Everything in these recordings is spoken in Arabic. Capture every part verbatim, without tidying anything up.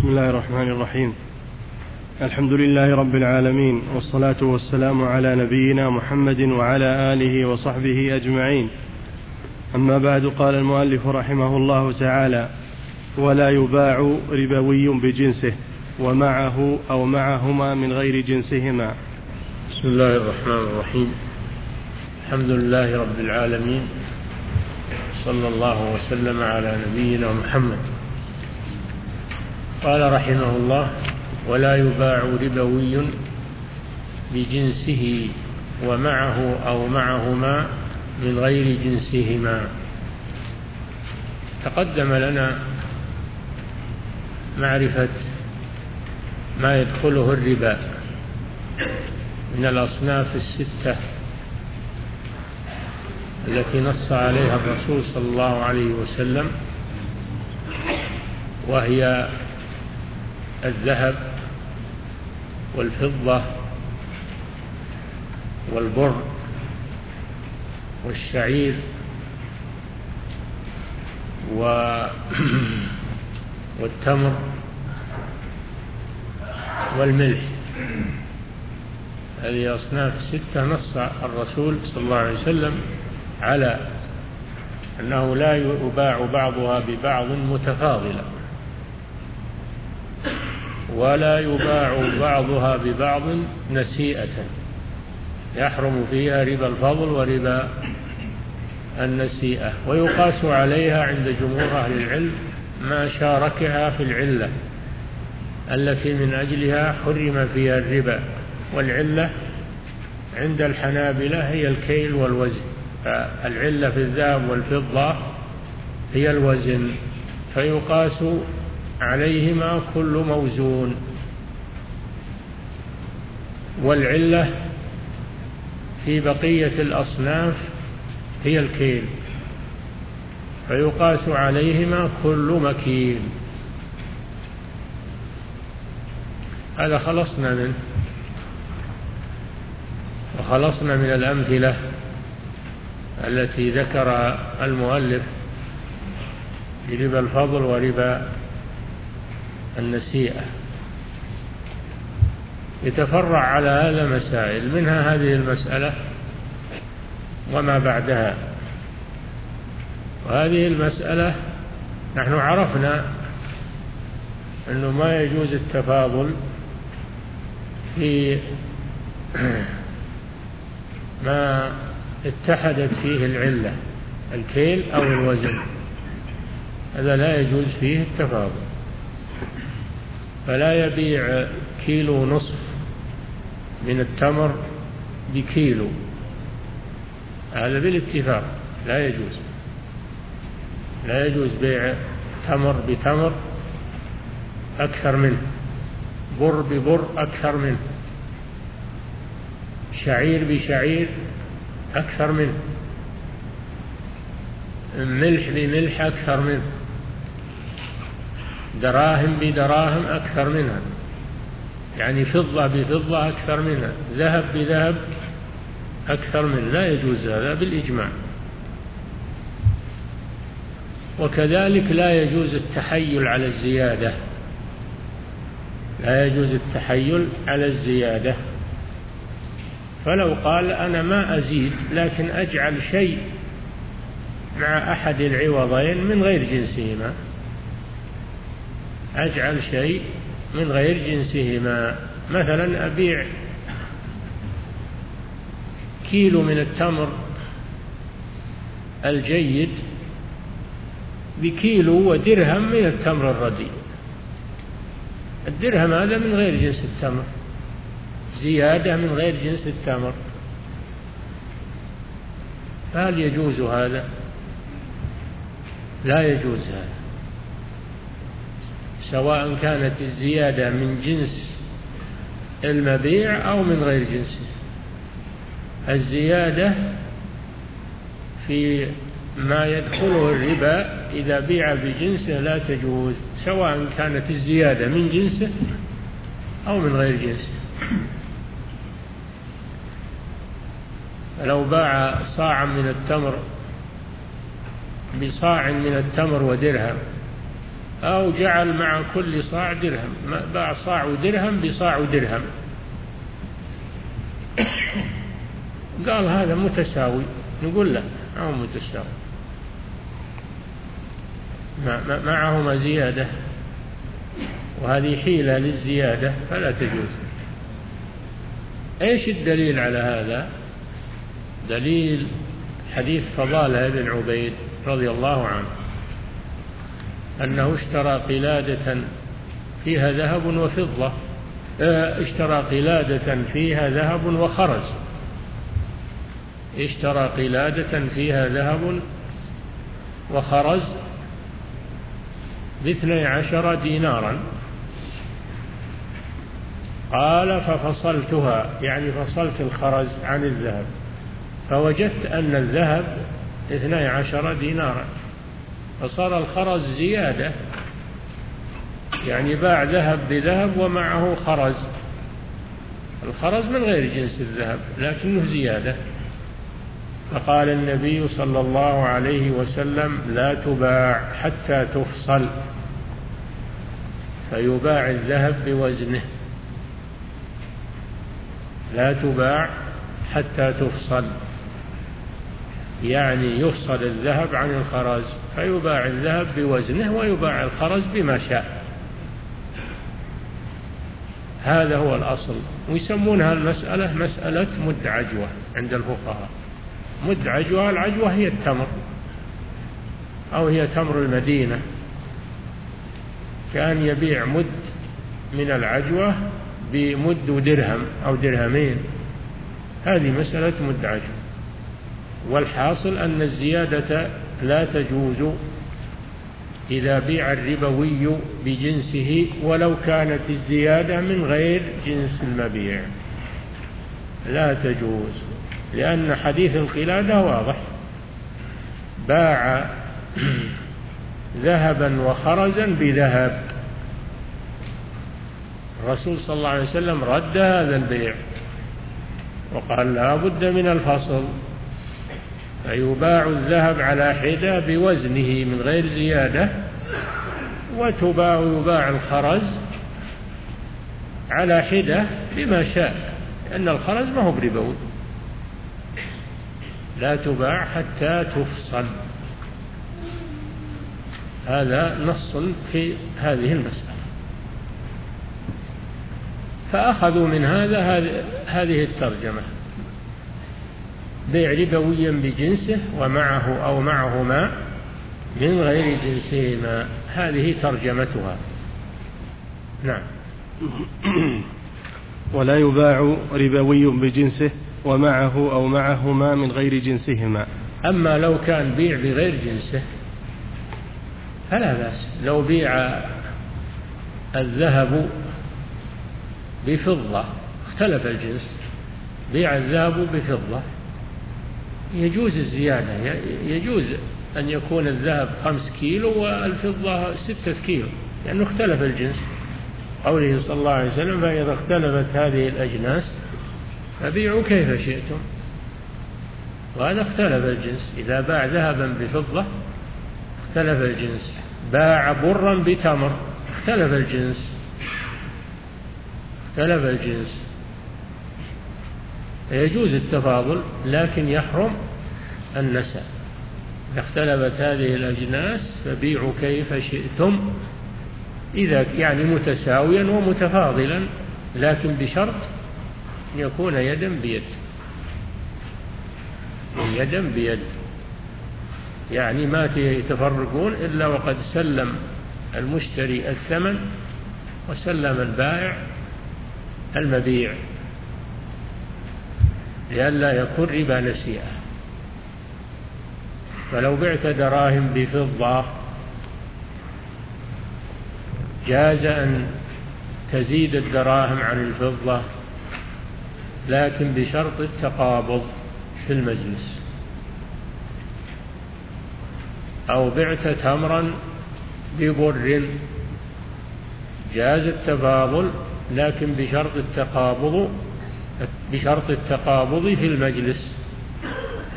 بسم الله الرحمن الرحيم. الحمد لله رب العالمين، والصلاة والسلام على نبينا محمد وعلى آله وصحبه أجمعين. أما بعد، قال المؤلف رحمه الله تعالى: ولا يباع ربوي بجنسه ومعه أو معهما من غير جنسهما. بسم الله الرحمن الرحيم. الحمد لله رب العالمين، صلى الله وسلم على نبينا محمد. قال رحمه الله: ولا يباع ربوي بجنسه ومعه أو معهما من غير جنسهما. تقدم لنا معرفة ما يدخله الربا من الأصناف الستة التي نص عليها الرسول صلى الله عليه وسلم، وهي الذهب والفضة والبر والشعير والتمر والملح. هذه أصناف ستة نص الرسول صلى الله عليه وسلم على أنه لا يباع بعضها ببعض متفاضلا، ولا يباع بعضها ببعض نسيئة، يحرم فيها ربا الفضل وربا النسيئة. ويقاس عليها عند جمهور أهل العلم ما شاركها في العلة التي من أجلها حرم فيها الربا، والعلة عند الحنابلة هي الكيل والوزن، فالعلة في الذهب والفضة هي الوزن، فيقاس عليهما كل موزون. والعلة في بقية الأصناف هي الكيل، فيقاس عليهما كل مكيل. هذا خلصنا منه، وخلصنا من الأمثلة التي ذكر المؤلف بربا الفضل وربا النسيئة. يتفرع على هذا مسائل، منها هذه المسألة وما بعدها. وهذه المسألة نحن عرفنا أنه ما يجوز التفاضل في ما اتحدت فيه العلة، الكيل أو الوزن، هذا لا يجوز فيه التفاضل. فلا يبيع كيلو نصف من التمر بكيلو، هذا بالاتفاق لا يجوز. لا يجوز بيع تمر بتمر أكثر منه، بر ببر أكثر منه، شعير بشعير أكثر منه، ملح بملح أكثر منه، دراهم بدراهم أكثر منها، يعني فضة بفضة أكثر منها، ذهب بذهب أكثر منه. لا يجوز هذا بالإجماع. وكذلك لا يجوز التحيل على الزيادة، لا يجوز التحيل على الزيادة. فلو قال أنا ما أزيد لكن أجعل شيء مع أحد العوضين من غير جنسهما، أجعل شيء من غير جنسهما، مثلا أبيع كيلو من التمر الجيد بكيلو ودرهم من التمر الرديء، الدرهم هذا من غير جنس التمر، زيادة من غير جنس التمر، فهل يجوز هذا؟ لا يجوز هذا، سواء كانت الزيادة من جنس المبيع أو من غير جنسه. الزيادة في ما يدخله الربا إذا بيع بجنسه لا تجوز، سواء كانت الزيادة من جنسه أو من غير جنسه. فلو باع صاعا من التمر بصاع من التمر ودرهم أو جعل مع كل صاع درهم، باع صاع درهم بصاع درهم، قال هذا متساوي، نقول لا ما هو متساوي، معهما زيادة، وهذه حيلة للزيادة فلا تجوز. ايش الدليل على هذا؟ دليل حديث فضالة بن عبيد رضي الله عنه أنه اشترى قلادة فيها ذهب وفضة، اشترى قلادة فيها ذهب وخرز، اشترى قلادة فيها ذهب وخرز باثني عشر دينارا. قال ففصلتها، يعني فصلت الخرز عن الذهب، فوجدت أن الذهب اثني عشر دينارا، فصار الخرز زيادة، يعني باع ذهب بذهب ومعه خرز، الخرز من غير جنس الذهب لكنه زيادة. فقال النبي صلى الله عليه وسلم لا تباع حتى تفصل، فيباع الذهب بوزنه، لا تباع حتى تفصل، يعني يفصل الذهب عن الخرز، فيباع الذهب بوزنه ويباع الخرز بما شاء. هذا هو الأصل، ويسمونها المسألة مسألة مد عجوة عند الفقهاء. مد عجوة، العجوة هي التمر أو هي تمر المدينة، كان يبيع مد من العجوة بمد درهم أو درهمين، هذه مسألة مد عجوة. والحاصل أن الزيادة لا تجوز إذا بيع الربوي بجنسه ولو كانت الزيادة من غير جنس المبيع، لا تجوز، لأن حديث القلادة واضح، باع ذهبا وخرزا بذهب، الرسول صلى الله عليه وسلم رد هذا البيع وقال لا بد من الفصل، فيباع الذهب على حدة بوزنه من غير زيادة، وتباع يباع الخرز على حدة بما شاء، لأن الخرز ما هو بربوي. لا تباع حتى تفصل، هذا نص في هذه المسألة. فأخذوا من هذا هذه الترجمة، بيع ربويا بجنسه ومعه أو معهما من غير جنسهما، هذه ترجمتها. نعم. ولا يباع ربوي بجنسه ومعه أو معهما من غير جنسهما. أما لو كان بيع بغير جنسه فلا بأس، لو بيع الذهب بفضة اختلف الجنس، بيع الذهب بفضة يجوز الزيادة، يجوز أن يكون الذهب خمس كيلو والفضة ستة كيلو، لأنه اختلف الجنس، قوله صلى الله عليه وسلم فإذا اختلفت هذه الأجناس فبيعوا كيف شئتم، وهذا اختلف الجنس. إذا باع ذهبا بفضة اختلف الجنس، باع برا بتمر اختلف الجنس، اختلف الجنس، يجوز التفاضل لكن يحرم النسى. إذا اختلفت هذه الأجناس فبيعوا كيف شئتم، إذا يعني متساويا ومتفاضلا، لكن بشرط يكون يدا بيد، يدا بيد، يعني ما يتفرقون إلا وقد سلم المشتري الثمن وسلم البائع المبيع، لئلا يكون ربا نسيئة. فلو بعت دراهم بفضة جاز أن تزيد الدراهم عن الفضة، لكن بشرط التقابض في المجلس. أو بعت تمرا ببر جاز التفاضل، لكن بشرط التقابض بشرط التقابض في المجلس،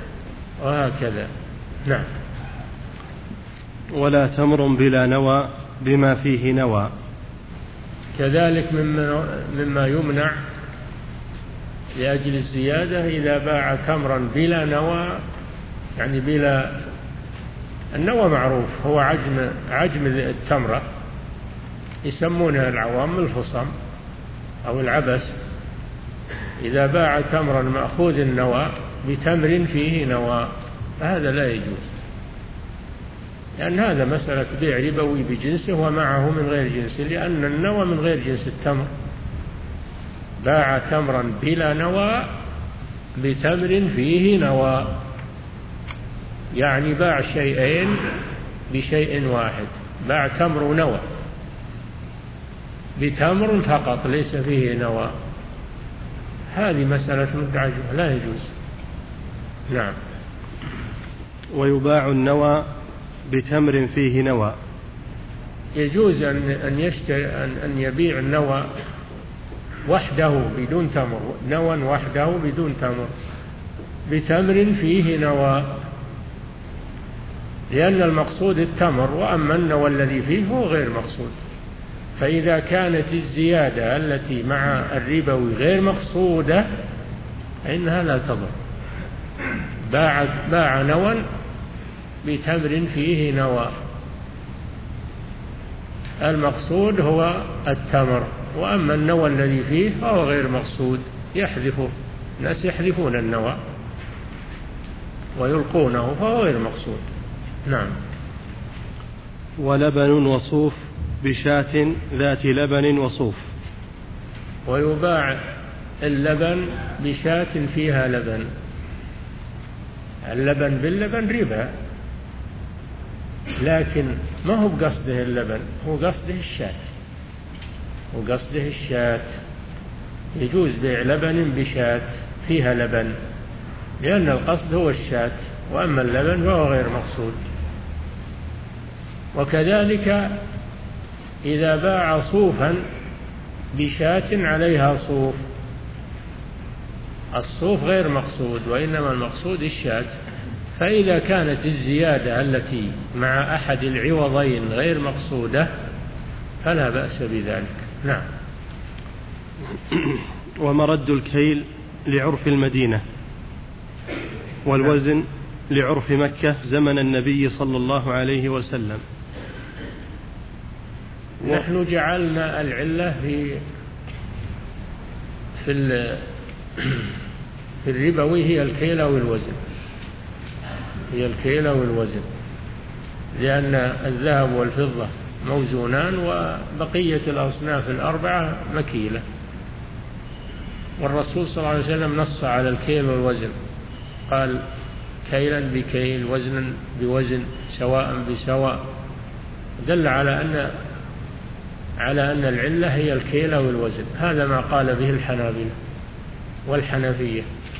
وهكذا. نعم. ولا تمر بلا نوى بما فيه نوى. كذلك مما يمنع لأجل الزيادة إذا باع تمرا بلا نوى، يعني بلا النوى معروف هو عجم عجم التمرة، يسمونها العوام الفصم أو العبس. إذا باع تمرا مأخوذ النوى بتمر فيه نوى فهذا لا يجوز، لأن هذا مسألة بيع ربوي بجنسه ومعه من غير جنسه، لأن النوى من غير جنس التمر. باع تمرا بلا نوى بتمر فيه نوى، يعني باع شيئين بشيء واحد، باع تمر ونوى بتمر فقط ليس فيه نوى، هذه مسألة متعجبة لا يجوز. نعم. ويباع النوى بتمر فيه نوى، يجوز أن أن يشتري أن أن يبيع النوى وحده بدون تمر، نوى وحده بدون تمر بتمر فيه نوى، لأن المقصود التمر، وأما النوى الذي فيه هو غير مقصود. فإذا كانت الزيادة التي مع الربوي غير مقصودة فإنها لا تضر. باع باع نوى بتمر فيه نوى، المقصود هو التمر، وأما النوى الذي فيه فهو غير مقصود، يحذفه الناس يحذفون النوى ويلقونه فهو غير مقصود. نعم. ولبن وصوف بشاة ذات لبن وصوف. ويباع اللبن بشاة فيها لبن، اللبن باللبن ربا، لكن ما هو بقصده اللبن، هو قصده الشاة، هو قصده الشاة. يجوز بيع لبن بشاة فيها لبن، لأن القصد هو الشاة، وأما اللبن فهو غير مقصود. وكذلك إذا باع صوفا بشاة عليها صوف، الصوف غير مقصود وإنما المقصود الشاة، فإذا كانت الزيادة التي مع أحد العوضين غير مقصودة فلا بأس بذلك. نعم. ومرد الكيل لعرف المدينة، والوزن لعرف مكة زمن النبي صلى الله عليه وسلم. نحن جعلنا العلة في في في الربوي هي الكيل والوزن، هي الكيل والوزن، لأن الذهب والفضة موزونان وبقية الأصناف الأربعة مكيلة، والرسول صلى الله عليه وسلم نص على الكيل والوزن، قال كيلا بكيل وزنا بوزن سواء بسواء، دل على أن على أن العلة هي الكيل والوزن. هذا ما قال به الحنابلة والحنفية،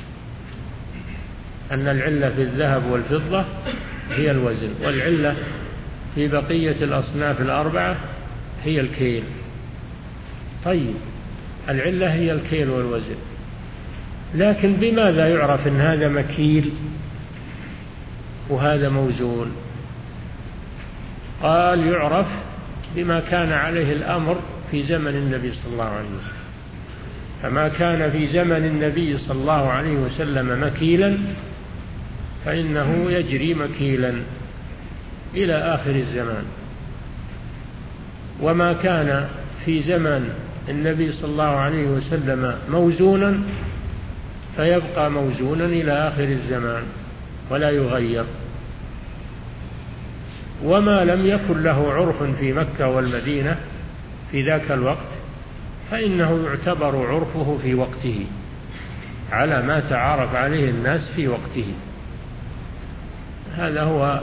أن العلة في الذهب والفضة هي الوزن، والعلة في بقية الأصناف الأربعة هي الكيل. طيب العلة هي الكيل والوزن، لكن بماذا يعرف أن هذا مكيل وهذا موزون؟ قال يعرف بما كان عليه الأمر في زمن النبي صلى الله عليه وسلم، فما كان في زمن النبي صلى الله عليه وسلم مكيلا فإنه يجري مكيلا إلى آخر الزمان، وما كان في زمن النبي صلى الله عليه وسلم موزونا فيبقى موزونا إلى آخر الزمان ولا يغير. وما لم يكن له عرف في مكة والمدينة في ذاك الوقت فإنه يعتبر عرفه في وقته على ما تعارف عليه الناس في وقته. هذا هو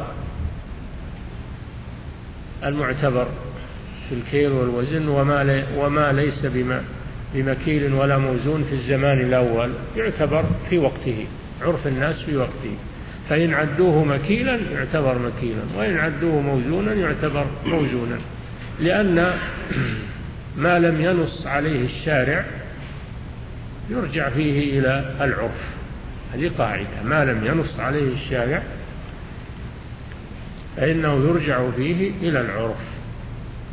المعتبر في الكيل والوزن، وما, لي وما ليس بمكيل ولا موزون في الزمان الأول يعتبر في وقته، عرف الناس في وقته، فإن عدوه مكيلا يعتبر مكيلا، وإن عدوه موزونا يعتبر موزونا، لأن ما لم ينص عليه الشارع يرجع فيه إلى العرف. هذه قاعدة، ما لم ينص عليه الشارع فإنه يرجع فيه إلى العرف.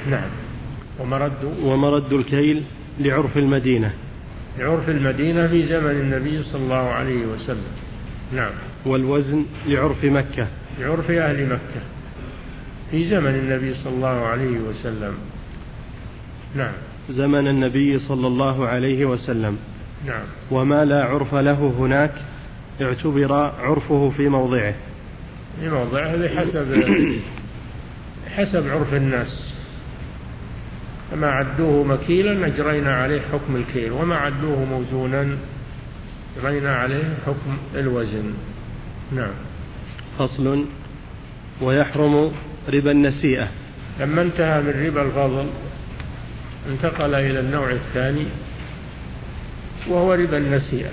نعم. ومرد ومرد الكيل لعرف المدينة لعرف المدينة في زمن النبي صلى الله عليه وسلم. نعم. والوزن لعرف مكة لعرف أهل مكة في زمن النبي صلى الله عليه وسلم. نعم. زمن النبي صلى الله عليه وسلم. نعم. وما لا عرف له هناك اعتبر عرفه في موضعه في موضعه بحسب حسب عرف الناس. فما عدوه مكيلا أجرينا عليه حكم الكيل، وما عدوه موزونا أجرينا عليه حكم الوزن. نعم. فصل. ويحرم ربا النسيئة. لما انتهى من ربا الفضل انتقل إلى النوع الثاني وهو ربا النسيئة،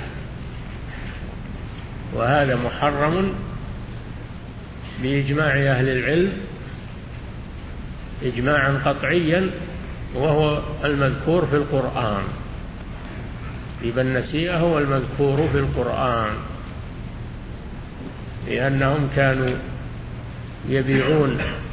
وهذا محرم بإجماع أهل العلم إجماعا قطعيا، وهو المذكور في القرآن. ربا النسيئة هو المذكور في القرآن، لأنهم كانوا يبيعون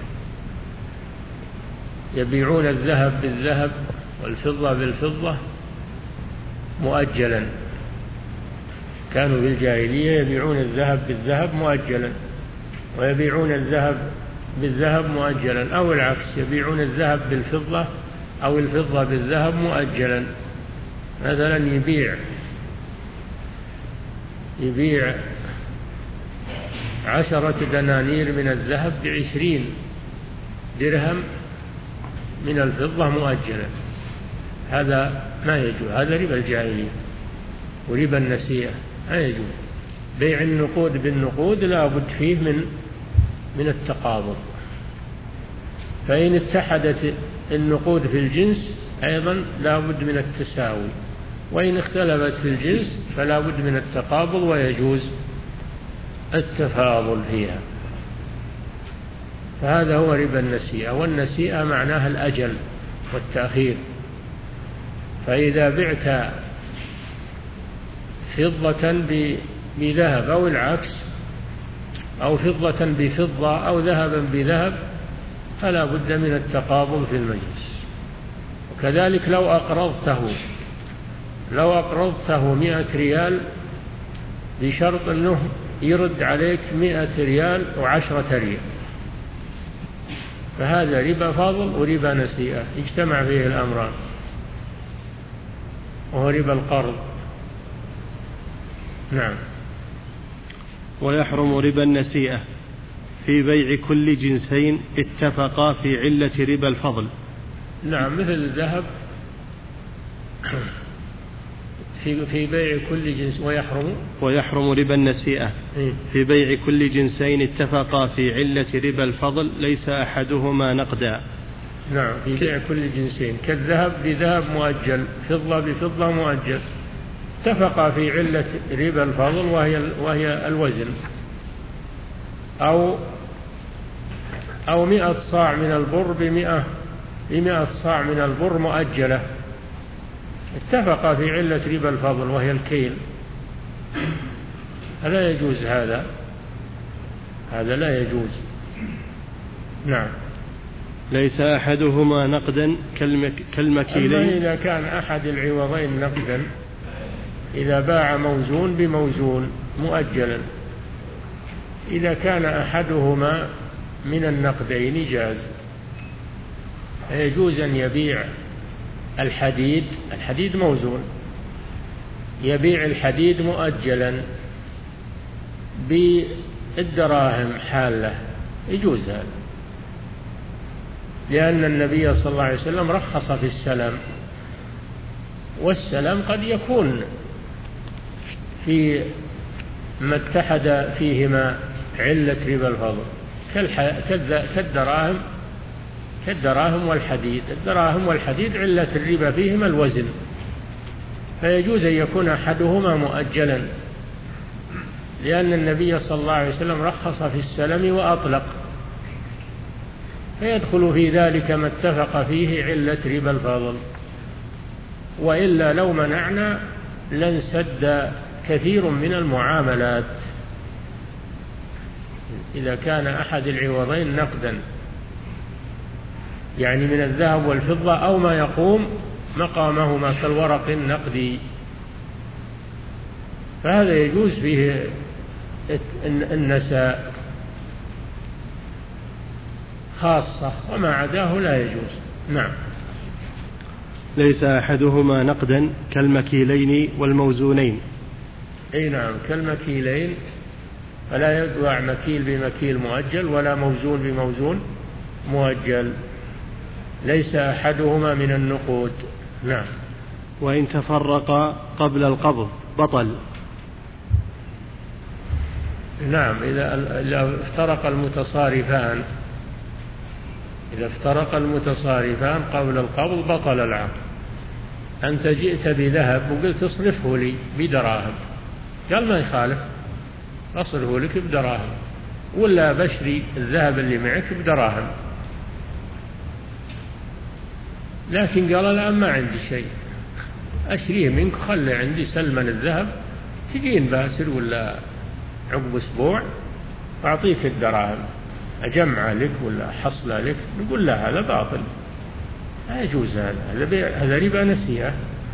يبيعون الذهب بالذهب والفضة بالفضة مؤجلا. كانوا في الجاهلية يبيعون الذهب بالذهب مؤجلا، ويبيعون الذهب بالذهب مؤجلا، أو العكس، يبيعون الذهب بالفضة أو الفضة بالذهب مؤجلا. مثلا يبيع يبيع عشرة دنانير من الذهب بعشرين درهم من الفضة مؤجلا، هذا ما يجوز، هذا ربا الجاهلية وربا النسيئة ما يجوز. بيع النقود بالنقود لا بد فيه من من التقابض، فإن اتحدت النقود في الجنس أيضا لا بد من التساوي، وإن اختلفت في الجنس فلا بد من التقابض ويجوز التفاضل فيها. فهذا هو ربا النسيئة. والنسيئة معناها الأجل والتأخير. فإذا بعت فضة بذهب أو العكس، أو فضة بفضة أو ذهبا بذهب، فلا بد من التقابض في المجلس. وكذلك لو أقرضته لو أقرضته مئة ريال بشرط أنه يرد عليك مئة ريال وعشرة ريال، فهذا ربا فاضل وربا نسيئة اجتمع فيه الأمران، وهو ربا القرض. نعم. ويحرم ربا النسيئة في بيع كل جنسين اتفقا في علة ربا الفضل. نعم، مثل الذهب في في بيع كل جنس. ويحرم ويحرم ربا النسيئة في بيع كل جنسين اتفقا في علة ربا الفضل ليس أحدهما نقدا. نعم، في بيع كل جنسين، كالذهب بذهب مؤجل، فضة بفضة مؤجل، اتفقا في علة ربا الفضل وهي وهي الوزن، أو أو مئة صاع من البر بمئة بمئة صاع من البر مؤجلة، اتفقا في علة ربا الفضل وهي الكيل. لا يجوز هذا هذا لا يجوز. نعم. ليس أحدهما نقدا كالمكيلين. أما إذا كان أحد العوضين نقدا، إذا باع موزون بموزون مؤجلا، إذا كان أحدهما من النقدين جاز. يجوز أن يبيع الحديد الحديد موزون، يبيع الحديد مؤجلا بالدراهم حالة، يجوز هذا، لأن النبي صلى الله عليه وسلم رخص في السلام، والسلام قد يكون في ما اتحد فيهما علة ربا الفضل كالدراهم كالدراهم والحديد. الدراهم والحديد علة الربا فيهما الوزن، فيجوز أن يكون أحدهما مؤجلا، لأن النبي صلى الله عليه وسلم رخص في السلم وأطلق، فيدخل في ذلك ما اتفق فيه علة ربا الفضل. وإلا لو منعنا لانسد كثير من المعاملات. إذا كان أحد العوضين نقدا يعني من الذهب والفضة أو ما يقوم مقامهما كالورق النقدي، فهذا يجوز فيه النساء خاصة، وما عداه لا يجوز. نعم. ليس أحدهما نقدا كالمكيلين والموزونين. أي نعم، كالمكيلين، فلا يباع مكيل بمكيل مؤجل ولا موزون بموزون مؤجل، ليس أحدهما من النقود. نعم. وإن تفرق قبل القبض بطل. نعم، إذا افترق المتصارفان إذا افترق المتصارفان قبل القبض بطل العقد. أنت جئت بذهب وقلت اصرفه لي بدراهم، قال ما يخالف، أصرفه لك بدراهم، ولا بشري الذهب اللي معك بدراهم، لكن قال الآن ما عندي شيء، أشريه منك، خلي عندي سلمن الذهب، تجين باسل ولا عقب أسبوع أعطيك الدراهم، أجمع لك ولا حصلة لك. نقول لا، هذا باطل، لا يجوز، هذا هذا ربا نسيئة.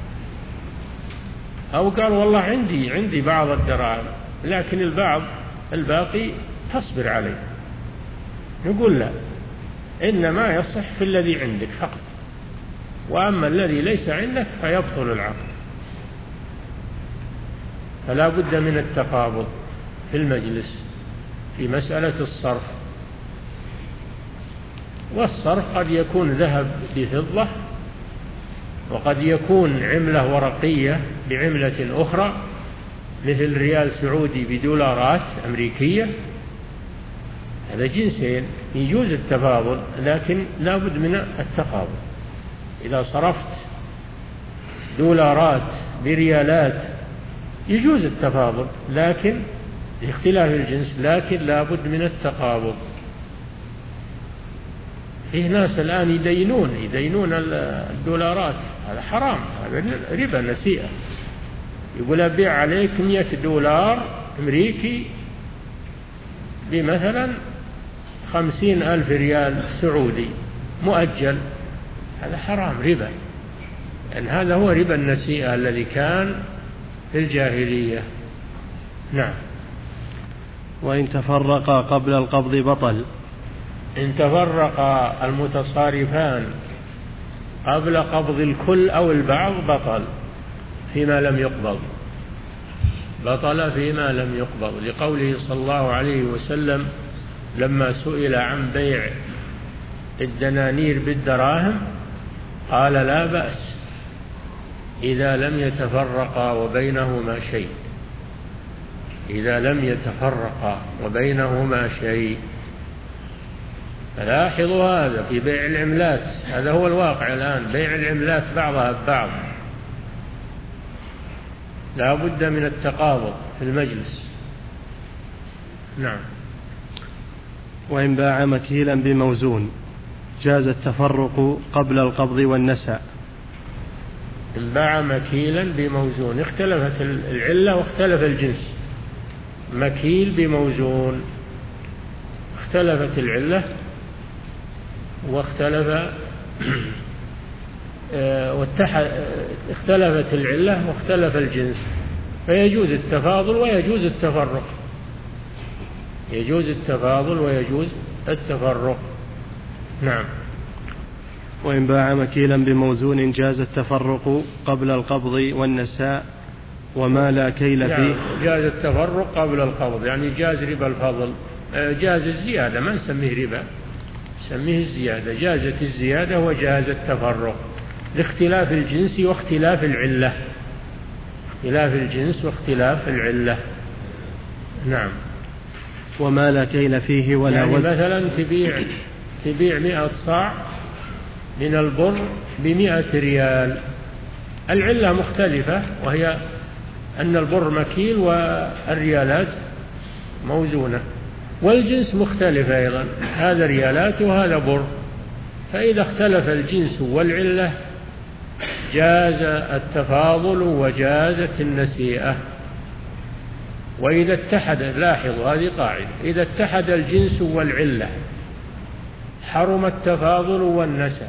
أو قال والله عندي عندي بعض الدراهم لكن البعض الباقي تصبر عليه، نقول لا، إنما يصح في الذي عندك فقط، وأما الذي ليس عندك فيبطل العقد. فلا بد من التقابض في المجلس في مسألة الصرف. والصرف قد يكون ذهب بفضة، وقد يكون عملة ورقية بعملة أخرى، مثل ريال سعودي بدولارات أمريكية، هذا جنسين، يجوز التفاضل، لكن لا بد من التقابض. إذا صرفت دولارات بريالات يجوز التفاضل، لكن لاختلاف الجنس، لكن لا بد من التقابض. فيه ناس الآن يدينون يدينون الدولارات، هذا حرام، هذا ربا نسيئة. يقول أبيع عليك مئة دولار أمريكي بمثلا خمسين ألف ريال سعودي مؤجل، هذا حرام، ربا، لأن هذا هو ربا النسيئة الذي كان في الجاهلية. نعم. وإن تفرقا قبل القبض بطل. إن تفرق المتصارفان قبل قبض الكل أو البعض بطل فيما لم يقبض، بطل فيما لم يقبض، لقوله صلى الله عليه وسلم لما سئل عن بيع الدنانير بالدراهم قال لا بأس إذا لم يتفرقا وبينهما شيء، إذا لم يتفرقا وبينهما شيء. لاحظوا هذا في بيع العملات، هذا هو الواقع الآن، بيع العملات بعضها ببعض، لا بد من التقابض في المجلس. نعم. وإن باع مكيلا بموزون جاز التفرق قبل القبض والنساء. إن باع مكيلا بموزون اختلفت العلة واختلف الجنس، مكيل بموزون اختلفت العلة واختلف واتحد اختلفت العلة واختلف الجنس، فيجوز التفاضل ويجوز التفرق، يجوز التفاضل ويجوز التفرق. نعم. وإن باع مكيلا بموزون جاز التفرق قبل القبض والنساء وما لا كيل فيه. يعني جاز التفرق قبل القبض، يعني جاز ربا الفضل، جاز الزيادة، ما نسميه ربا، نسميه الزيادة، جازت الزيادة وجاز التفرق لاختلاف الجنس واختلاف العلة، اختلاف الجنس واختلاف العلة. نعم. وما لا كيل فيه ولا يعني وزن. مثلا تبيع تبيع مئة صاع من البر بمئة ريال، العلة مختلفة، وهي أن البر مكيل والريالات موزونة، والجنس مختلف أيضا، هذا ريالات وهذا بر، فإذا اختلف الجنس والعلة جاز التفاضل وجازت النسيئة. وإذا اتحد، لاحظوا هذه قاعدة، إذا اتحد الجنس والعلة حرم التفاضل والنسب.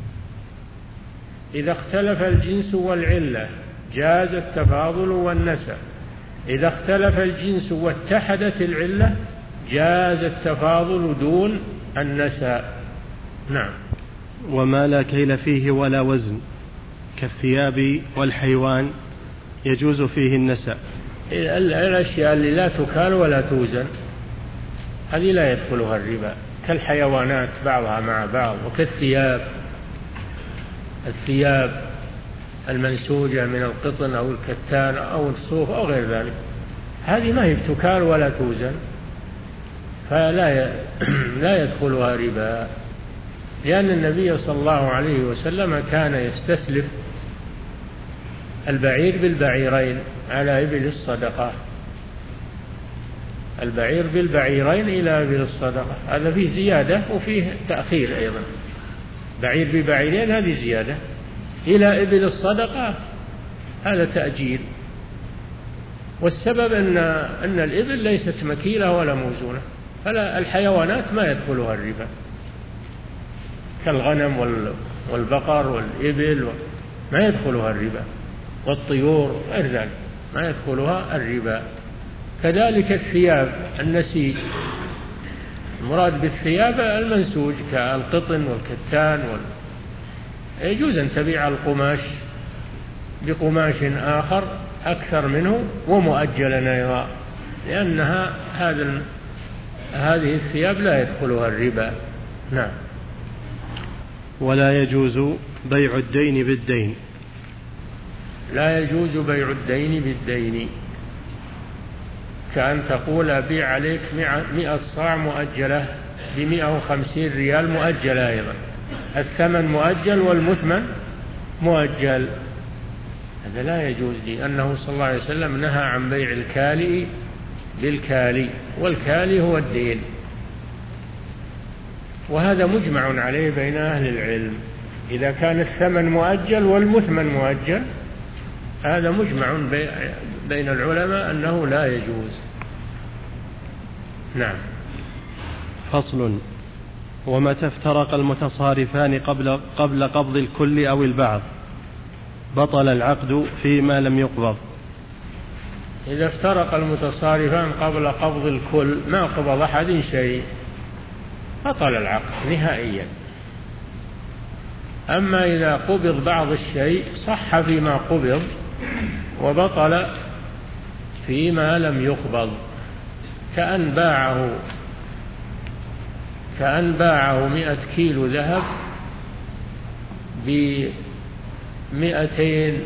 إذا اختلف الجنس والعلة جاز التفاضل والنسب. إذا اختلف الجنس واتحدت العلة جاز التفاضل دون النسب. نعم. وما لا كيل فيه ولا وزن كالثياب والحيوان يجوز فيه النسب. الأشياء اللي لا تكال ولا توزن هذه لا يدخلها الربا، كالحيوانات بعضها مع بعض، وكالثياب، الثياب المنسوجة من القطن أو الكتان أو الصوف أو غير ذلك، هذه ما هي تكال ولا توزن، فلا لا يدخلها ربا، لأن النبي صلى الله عليه وسلم كان يستسلف البعير بالبعيرين على إبل الصدقة، البعير بالبعيرين إلى إبل الصدقة، هذا فيه زيادة وفيه تأخير أيضا. بعير ببعيرين هذه زيادة، إلى إبل الصدقة هذا تأجيل. والسبب أن أن الإبل ليست مكيلة ولا موزونة، فلا الحيوانات ما يدخلها الربا كالغنم والبقر والإبل ما يدخلها الربا، والطيور غير ذلك ما يدخلها الربا. كذلك الثياب النسيج، المراد بالثياب المنسوج كالقطن والكتان وال... يجوز أن تبيع القماش بقماش آخر أكثر منه ومؤجلا أيضا، لأنها هذا هذه الثياب لا يدخلها الربا. نعم. ولا يجوز بيع الدين بالدين. لا يجوز بيع الدين بالدين، كأن تقول أبيع عليك مئة صاع مؤجلة بمئة وخمسين ريال مؤجلة أيضا، الثمن مؤجل والمثمن مؤجل، هذا لا يجوز لي، أنه صلى الله عليه وسلم نهى عن بيع الكالئ بالكالي، والكالي هو الدين، وهذا مجمع عليه بين أهل العلم. إذا كان الثمن مؤجل والمثمن مؤجل هذا مجمع بين العلماء أنه لا يجوز. نعم. فصل. ومتى افترق المتصارفان قبل قبل قبض الكل أو البعض بطل العقد فيما لم يقبض. إذا افترق المتصارفان قبل قبض الكل ما قبض أحد شيء بطل العقد نهائيا. أما إذا قبض بعض الشيء صح فيما قبض وبطل فيما لم يقبض، كأن باعه كأن باعه مئة كيلو ذهب بمئتين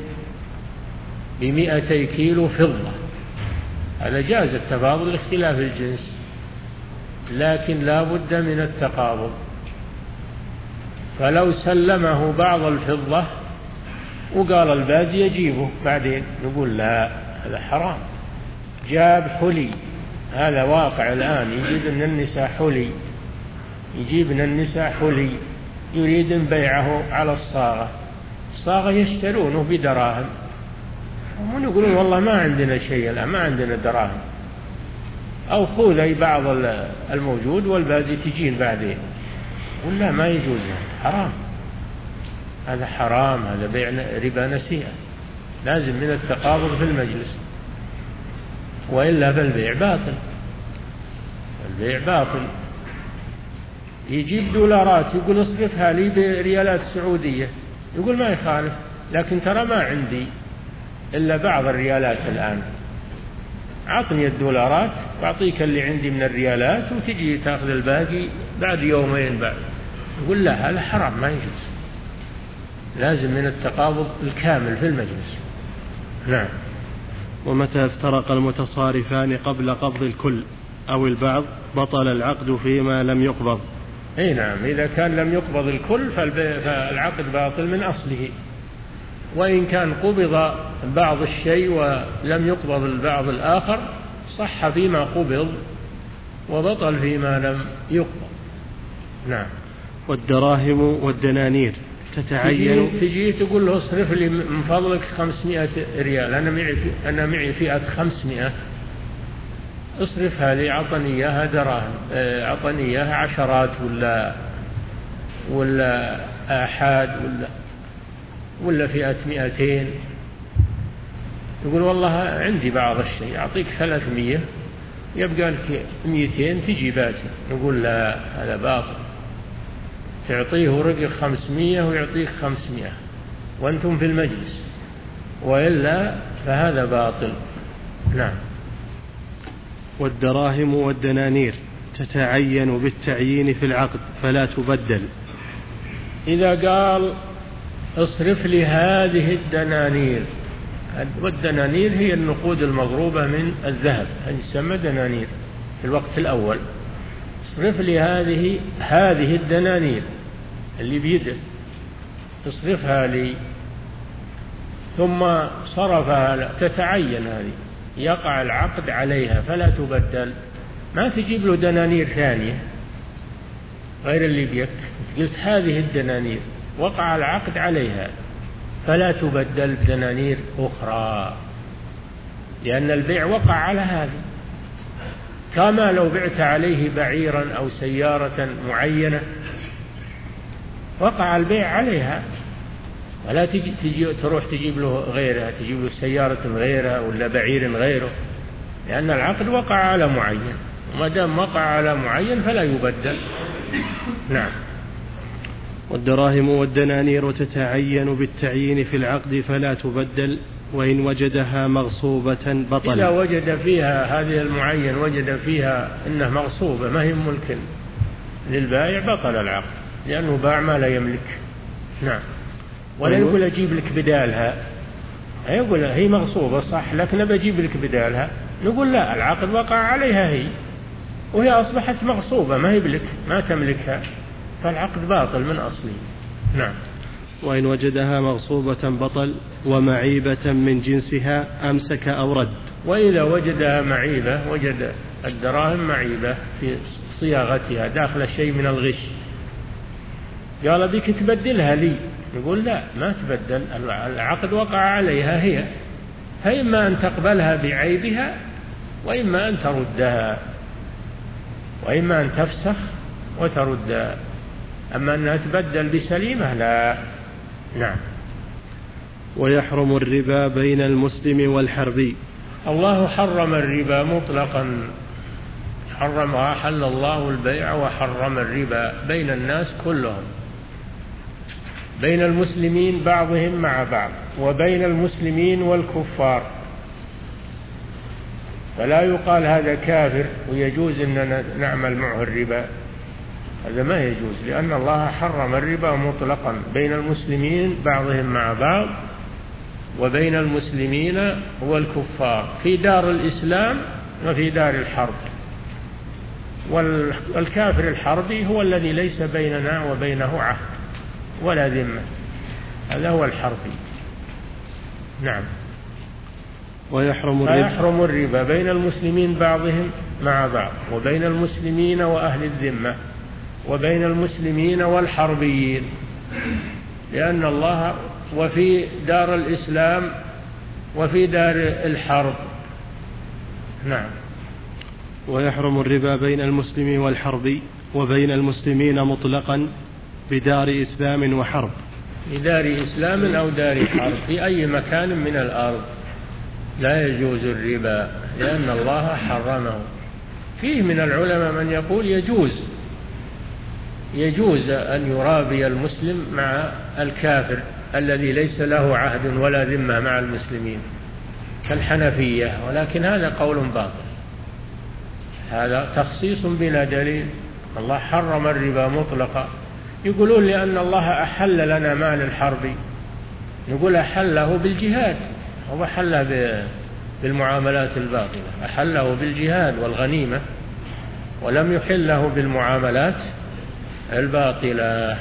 بمئتي كيلو فضة، هذا جاز التفاضل لاختلاف الجنس، لكن لا بد من التقابض. فلو سلمه بعض الفضة وقال الباقي يجيبه بعدين، نقول لا، هذا حرام. جاب حلي، هذا واقع الآن، يجيب من النساء حلي، يجيب من النساء حلي يريد بيعه على الصاغة، الصاغة يشترونه بدراهم، ومن يقولون والله ما عندنا شيء الآن، ما عندنا دراهم، أو خذي بعض الموجود والباقي تجين بعدين، ولا ما يجوز، حرام، هذا حرام، هذا بيع ربا نسيئة، لازم من التقابض في المجلس، وإلا فالبيع باطل، البيع باطل. يجيب دولارات يقول اصرفها لي بريالات سعودية، يقول ما يخالف، لكن ترى ما عندي إلا بعض الريالات الآن، أعطني الدولارات وأعطيك اللي عندي من الريالات وتجي تأخذ الباقي بعد يومين بعد، يقول لا، هذا حرام ما يجوز، لازم من التقابض الكامل في المجلس. نعم. ومتى افترق المتصارفان قبل قبض الكل أو البعض بطل العقد فيما لم يقبض. أي نعم، إذا كان لم يقبض الكل فالعقد باطل من أصله، وإن كان قبض بعض الشيء ولم يقبض البعض الآخر صح فيما قبض وبطل فيما لم يقبض. نعم. والدراهم والدنانير تتعين، تجي, تجي تقول له اصرف لي من فضلك خمسمائة ريال، أنا معي أنا معي فئة خمسمائة، اصرفها لي، أعطني إياها دراهم، أعطني إياها عشرات ولا ولا آحاد ولا ولا فئة مئتين، يقول والله عندي بعض الشيء، أعطيك ثلاثمية يبقى لك مئتين تجي باتي. نقول لا، هذا باطل، تعطيه ورقة خمسمية ويعطيك خمسمية وأنتم في المجلس، وإلا فهذا باطل. نعم. والدراهم والدنانير تتعين بالتعيين في العقد فلا تبدل. إذا قال اصرف لي هذه الدنانير، والدنانير هي النقود المضروبة من الذهب، هذه تسمى دنانير في الوقت الأول. اصرف لي هذه هذه الدنانير اللي بيده، اصرفها لي، ثم صرفها، تتعين هذه، يقع العقد عليها فلا تبدل. ما تجيب له دنانير ثانية غير اللي بيك، قلت هذه الدنانير وقع العقد عليها فلا تبدل بدنانير أخرى، لأن البيع وقع على هذه، كما لو بعت عليه بعيرا أو سيارة معينة وقع البيع عليها، ولا تجي, تجي تروح تجيب له غيرها، تجيب له سيارة غيرها ولا بعير غيره، لأن العقد وقع على معين، وما دام وقع على معين فلا يبدل. نعم. والدراهم والدنانير تتعين بالتعيين في العقد فلا تبدل، وإن وجدها مغصوبة بطل. إذا وجد فيها هذه المعين، وجد فيها أنها مغصوبة ما هي ملك للبائع، بطل العقد، لأنه باع ما لا يملك. نعم. ولا يقول أجيب لك بدالها، يقول هي مغصوبة صح، لكن بجيب لك بدالها، نقول لا، العقد وقع عليها هي، وهي أصبحت مغصوبة ما هي بلك، ما تملكها، فالعقد باطل من أصله. نعم. وإن وجدها مغصوبة بطل، ومعيبة من جنسها أمسك أو رد. وإذا وجدها معيبة، وجد الدراهم معيبة في صياغتها داخل شيء من الغش، قال بك تبدلها لي، نقول لا، ما تبدل، العقد وقع عليها هي، فإما أن تقبلها بعيبها وإما أن تردها، وإما أن تفسخ وتردها، أما أنها تبدل بسليمة لا. نعم. ويحرم الربا بين المسلم والحربي. الله حرم الربا مطلقا، حرم وأحل الله البيع وحرم الربا بين الناس كلهم، بين المسلمين بعضهم مع بعض، وبين المسلمين والكفار، فلا يقال هذا كافر ويجوز أن نعمل معه الربا، هذا ما يجوز، لأن الله حرم الربا مطلقا بين المسلمين بعضهم مع بعض، وبين المسلمين والكفار، في دار الإسلام وفي دار الحرب. والكافر الحربي هو الذي ليس بيننا وبينه عهد ولا ذمة، هذا هو الحربي. نعم. ويحرم الربا, فيحرم الربا بين المسلمين بعضهم مع بعض، وبين المسلمين وأهل الذمة، وبين المسلمين والحربيين، لأن الله وفي دار الإسلام وفي دار الحرب. نعم. ويحرم الربا بين المسلم والحربي، وبين المسلمين مطلقا بدار إسلام وحرب. بدار إسلام أو دار حرب، في أي مكان من الأرض لا يجوز الربا، لأن الله حرمه. فيه من العلماء من يقول يجوز يجوز أن يرابي المسلم مع الكافر الذي ليس له عهد ولا ذمة مع المسلمين كالحنفية، ولكن هذا قول باطل، هذا تخصيص بلا دليل. الله حرم الربا مطلقا، يقولون لأن الله أحل لنا مال الحرب، نقول أحله بالجهاد، هو أحله بالمعاملات الباطلة، أحله بالجهاد والغنيمة، ولم يحله بالمعاملات الباطلة.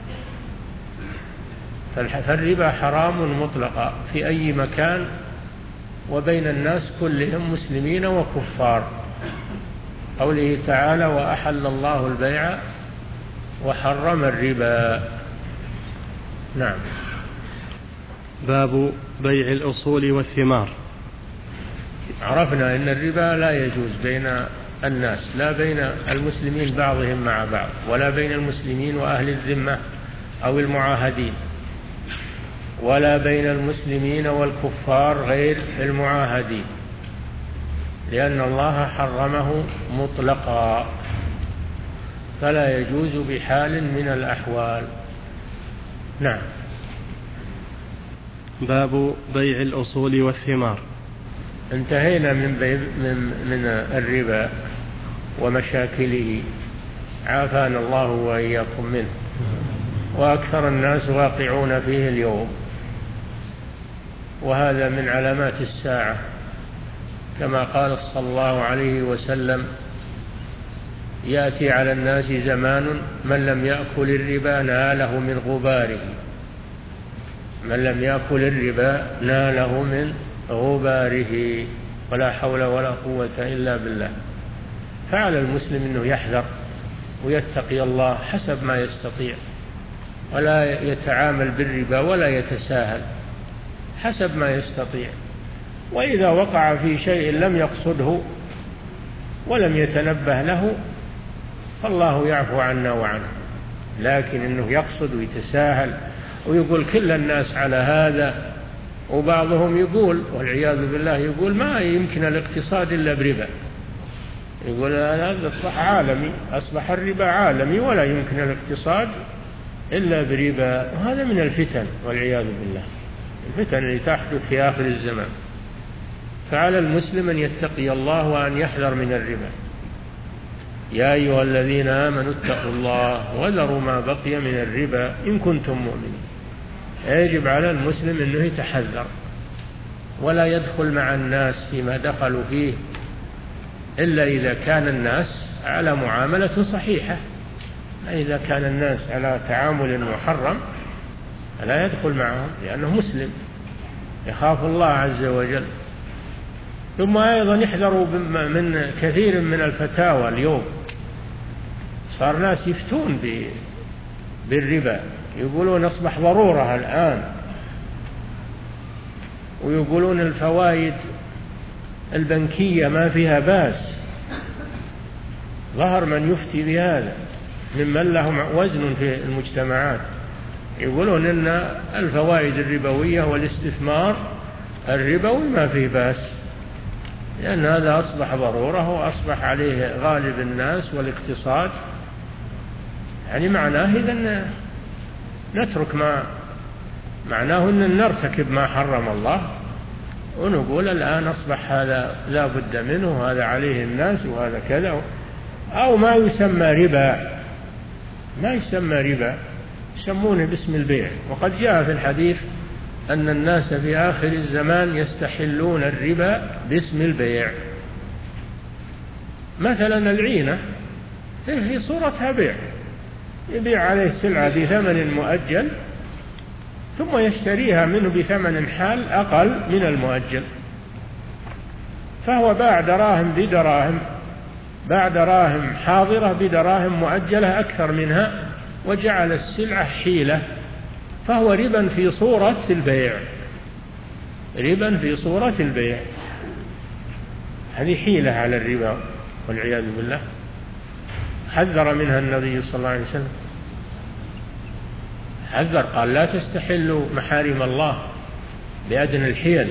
فالربا حرام مطلقا في أي مكان وبين الناس كلهم مسلمين وكفار. قوله تعالى وأحل الله البيع وحرم الربا. نعم. باب بيع الأصول والثمار. عرفنا أن الربا لا يجوز بين الناس، لا بين المسلمين بعضهم مع بعض، ولا بين المسلمين وأهل الذمة أو المعاهدين، ولا بين المسلمين والكفار غير المعاهدين، لأن الله حرمه مطلقا، فلا يجوز بحال من الأحوال. نعم. باب بيع الأصول والثمار. انتهينا من, بيع من, من الربا ومشاكله، عافانا الله وإياكم منه، وأكثر الناس واقعون فيه اليوم، وهذا من علامات الساعة، كما قال صلى الله عليه وسلم: يأتي على الناس زمان من لم يأكل الربا ناله من غباره، من لم يأكل الربا ناله من غباره، ولا حول ولا قوة إلا بالله. فعلى المسلم أنه يحذر ويتقي الله حسب ما يستطيع، ولا يتعامل بالربا ولا يتساهل، حسب ما يستطيع. وإذا وقع في شيء لم يقصده ولم يتنبه له فالله يعفو عنا وعنه، لكن إنه يقصد ويتساهل ويقول كل الناس على هذا، وبعضهم يقول والعياذ بالله يقول ما يمكن الاقتصاد إلا بربا، يقول هذا أصبح عالمي، أصبح الربا عالمي ولا يمكن الاقتصاد إلا بربا، وهذا من الفتن والعياذ بالله، الفتن اللي تحدث في آخر الزمان. فعلى المسلم أن يتقي الله وأن يحذر من الربا. يا أيها الذين آمنوا اتقوا الله وذروا ما بقي من الربا إن كنتم مؤمنين. يجب على المسلم أنه يتحذر ولا يدخل مع الناس فيما دخلوا فيه إلا إذا كان الناس على معاملة صحيحة. إذا كان الناس على تعامل محرم لا يدخل معهم، لأنه مسلم يخاف الله عز وجل. ثم أيضا يحذروا من كثير من الفتاوى اليوم، صار ناس يفتون بالربا، يقولون أصبح ضرورة الآن، ويقولون الفوائد البنكية ما فيها بأس. ظهر من يفتي بهذا ممن له وزن في المجتمعات، يقولون إن الفوائد الربوية والاستثمار الربوي ما فيه بأس، لأن هذا أصبح ضرورة وأصبح عليه غالب الناس والاقتصاد. يعني معناه إذن نترك ما معناه أن نرتكب ما حرم الله، ونقول الآن أصبح هذا لا بد منه وهذا عليه الناس وهذا كذا، أو ما يسمى ربا، ما يسمى ربا، يسمونه باسم البيع. وقد جاء في الحديث أن الناس في آخر الزمان يستحلون الربا باسم البيع. مثلا العينة هي صورتها بيع، يبيع عليه السلعة بثمن مؤجل ثم يشتريها منه بثمن حال أقل من المؤجل، فهو باع دراهم بدراهم، باع دراهم حاضرة بدراهم مؤجلة أكثر منها، وجعل السلعة حيلة، فهو ربا في صورة البيع، ربا في صورة البيع. هذه حيلة على الربا والعياذ بالله، حذر منها النبي صلى الله عليه وسلم، حذر قال لا تستحلوا محارم الله بأدنى الحيل،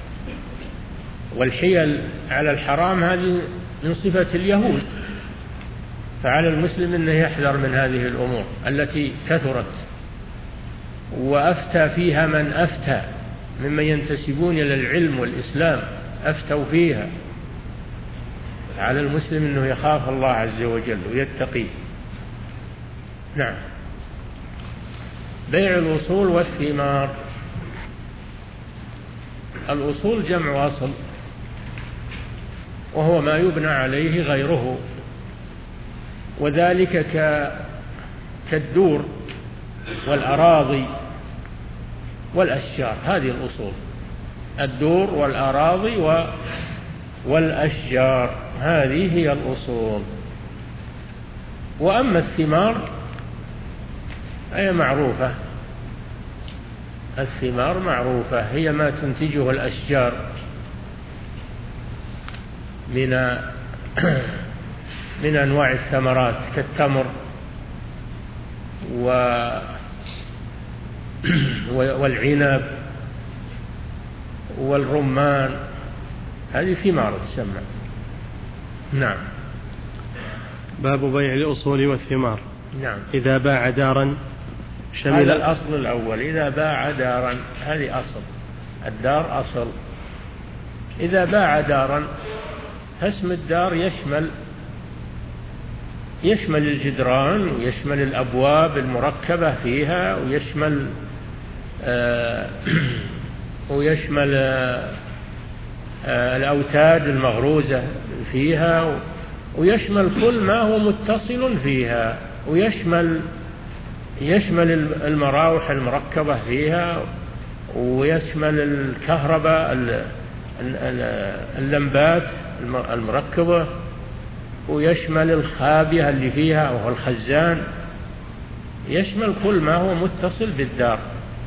والحيل على الحرام هذه من صفة اليهود، فعلى المسلم أنه يحذر من هذه الأمور التي كثرت وأفتى فيها من أفتى ممن ينتسبون إلى العلم والإسلام، أفتوا فيها. على المسلم أنه يخاف الله عز وجل ويتقي. نعم. بيع الأصول والثمار. الأصول جمع أصل، وهو ما يبنى عليه غيره، وذلك كالدور والأراضي والأشجار، هذه الأصول، الدور والأراضي والأشجار، هذه هي الأصول. وأما الثمار هي معروفة، الثمار معروفة، هي ما تنتجه الأشجار من من أنواع الثمرات كالتمر والعنب والرمان، هذه ثمار تسمى. نعم. باب بيع الأصول والثمار. نعم. إذا باع دارا شمل. هذا الأصل الأول، إذا باع دارا، هذه أصل، الدار أصل. إذا باع دارا، اسم الدار يشمل يشمل الجدران، ويشمل الأبواب المركبة فيها، ويشمل آه ويشمل آه الأوتاد المغروزة فيها، ويشمل كل ما هو متصل فيها، ويشمل يشمل المراوح المركبة فيها، ويشمل الكهرباء، اللمبات المركبة، ويشمل الخابئة اللي فيها وهو الخزان، يشمل كل ما هو متصل بالدار،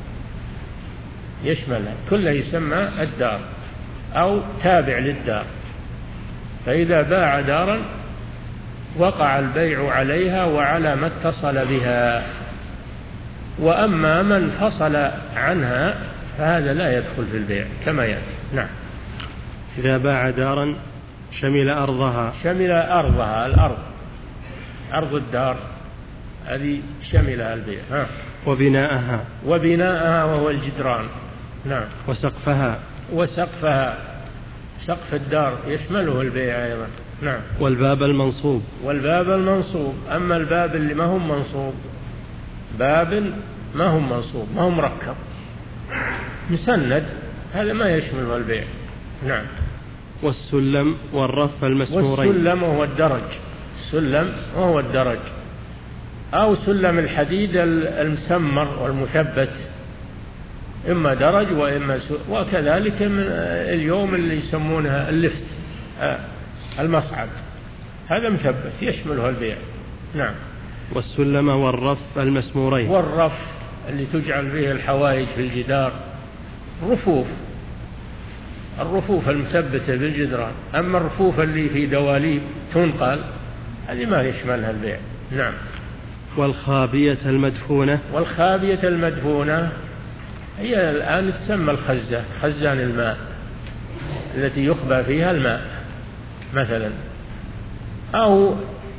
يشملها كله، يسمى الدار أو تابع للدار. فإذا باع دارا وقع البيع عليها وعلى ما اتصل بها. وأما من فصل عنها فهذا لا يدخل في البيع كما يأتي. نعم. إذا باع دارا شمل أرضها. شمل أرضها، الأرض، أرض الدار هذه شملها البيع. ها. وبناءها. وبناءها وهو الجدران. نعم. وسقفها. وسقفها، سقف الدار يشمله البيع أيضا. نعم. والباب المنصوب. والباب المنصوب. أما الباب اللي ما هو منصوب، باب ما هو منصوب، ما هو مركب، مسند، هذا ما يشمله البيع. نعم. والسلم والرف المسمورين. والسلم وهو الدرج، السلم وهو الدرج، أو سلم الحديد المسمر والمثبت، إما درج وإما سلم. وكذلك من اليوم اللي يسمونها اللفت، المصعد، هذا مثبت يشمله البيع. نعم. والسلم والرف المسمورين. والرف اللي تجعل فيه الحوائج في الجدار، رفوف، الرفوف المثبتة بالجدران. أما الرفوف اللي في دواليب تنقل، هذه ما يشملها البيع. نعم. والخابية المدفونة. والخابية المدفونة هي الآن تسمى الخزة، خزان الماء التي يخبى فيها الماء مثلا، أو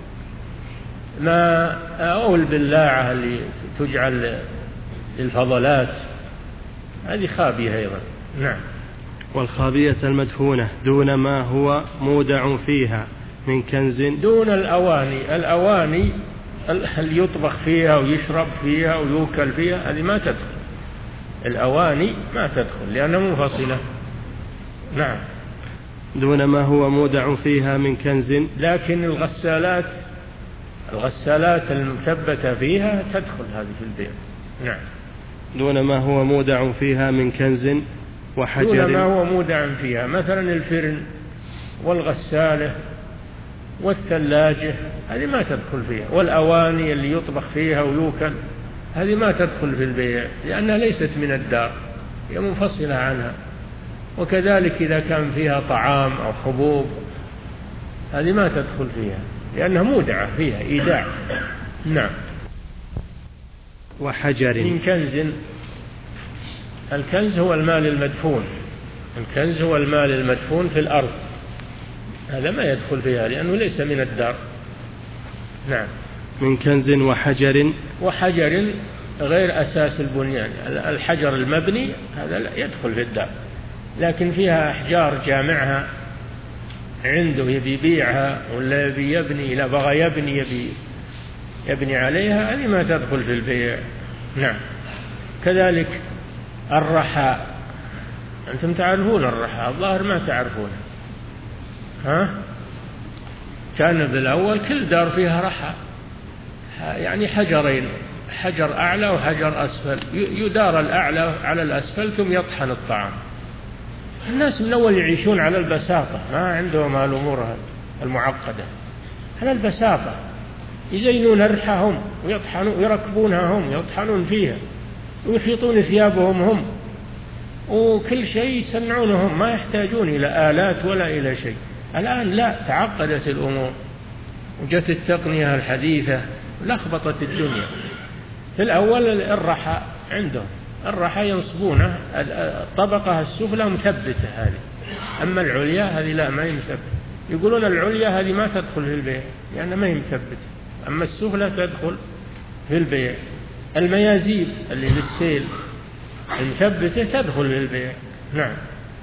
ما أو البلاعة اللي تجعل للفضلات، هذه خابية أيضا. نعم. والخابية المدفونة دون ما هو مودع فيها من كنز. دون الأواني، الأواني اللي يطبخ فيها ويشرب فيها ويوكل فيها، هذه ما تدخل، الأواني ما تدخل لأنها منفصلة. نعم. دون ما هو مودع فيها من كنز. لكن الغسالات، الغسالات المثبتة فيها تدخل هذه في البيع. نعم. دون ما هو مودع فيها من كنز وحجر. دون ما هو مودع فيها، مثلا الفرن والغسالة والثلاجة، هذه ما تدخل فيها. والأواني اللي يطبخ فيها ويوكل، هذه ما تدخل في البيع لأنها ليست من الدار، هي منفصلة عنها. وكذلك إذا كان فيها طعام أو حبوب، هذه ما تدخل فيها لأنها مودعة فيها إيداع. نعم. وحجر. من كنز، الكنز هو المال المدفون، الكنز هو المال المدفون في الأرض، هذا ما يدخل فيها لأنه ليس من الدار. نعم. من كنز وحجر. وحجر غير أساس البنيان، الحجر المبني هذا لا يدخل في الدار، لكن فيها أحجار جامعها عنده يبي يبيعها ولا يبي يبني، لا بغى يبني يبي يبني عليها، هذه ما تدخل في البيع. نعم. كذلك الرحاء، أنتم تعرفون الرحاء، الظاهر ما تعرفون. ها؟ كان بالأول كل دار فيها رحاء، يعني حجرين، حجر أعلى وحجر أسفل، يدار الأعلى على الأسفل ثم يطحن الطعام. الناس من أول يعيشون على البساطة، ما عندهم الأمور المعقدة، على البساطة، يزينون رحهم ويطحنون ويركبونها هم، يطحنون فيها ويخيطون ثيابهم هم، وكل شيء يصنعونه هم، ما يحتاجون إلى آلات ولا إلى شيء. الآن لا، تعقدت الأمور وجت التقنية الحديثة لخبطت الدنيا. في الأول الرحى عندهم الرحى ينصبونه الطبقة السفلى مثبتة هذه، أما العليا هذه لا ما هي مثبتة. يقولون العليا هذه ما تدخل في البيع لأنها يعني ما هي مثبتة، أما السفلى تدخل في البيع. الميازيب اللي للسيل المثبتة تدخل في البيع. نعم.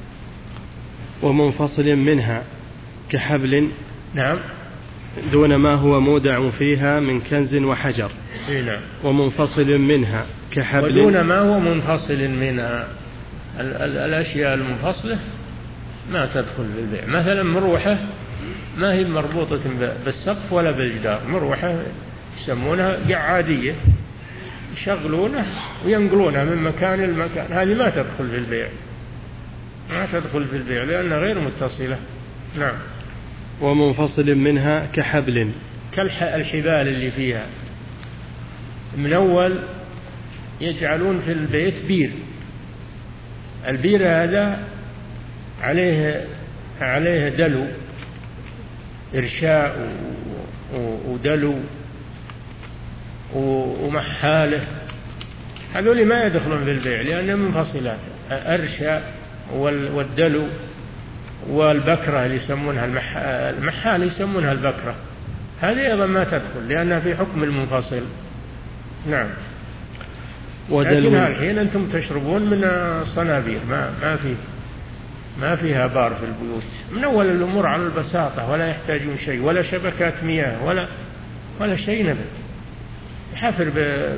ومنفصل منها كحبل نعم دون ما هو مودع فيها من كنز وحجر. نعم. ومنفصل منها كحبل ودون ما هو منفصل منها. ال- ال- الأشياء المنفصلة ما تدخل في البيع. مثلا مروحة ما هي مربوطة بالسقف ولا بالجدار، مروحة يسمونها قعادية يشغلونه وينقلونها من مكان لمكان، هذه ما تدخل في البيع، ما تدخل في البيع لأنها غير متصلة. نعم. ومنفصل منها كحبل كالحبال اللي فيها. من أول يجعلون في البيت بير، البير هذا عليه عليه دلو إرشاء ودلو ومحالة، هذول ما يدخلون في البيع لأنهم منفصلات. أرشاء والدلو والبكرة اللي يسمونها المحالة يسمونها البكرة، هذه أيضا ما تدخل لأنها في حكم المنفصل. نعم. لكنها الحين أنتم تشربون من الصنابير، ما ما في ما فيها بار في البيوت. من أول الأمور على البساطة، ولا يحتاجون شيء ولا شبكات مياه ولا ولا شيء نبت. حفر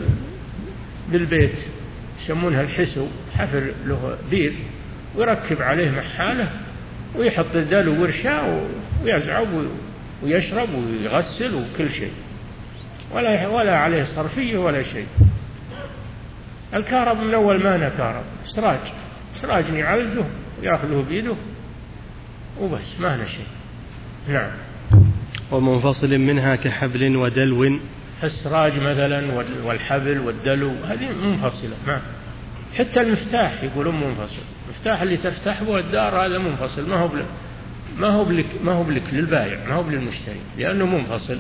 بالبيت يسمونها الحسو، حفر له بير ويركب عليه محالة ويحط الدلو ورشاء ويزعب ويشرب ويغسل وكل شيء، ولا ولا عليه صرفية ولا شيء. الكهرب من أول ما نكهرب سراج سراج يعالجه ويأخذه بيده وبس، ما هنا شيء. نعم. ومنفصل منها كحبل ودلو. السراج مثلا والحبل والدلو هذه منفصلة. ما حتى المفتاح يقولون منفصل، المفتاح اللي تفتح به الدار هذا منفصل، ما هو بل... ما هو بلك ما هو بلك للبائع، ما هو للمشتري، لأنه منفصل.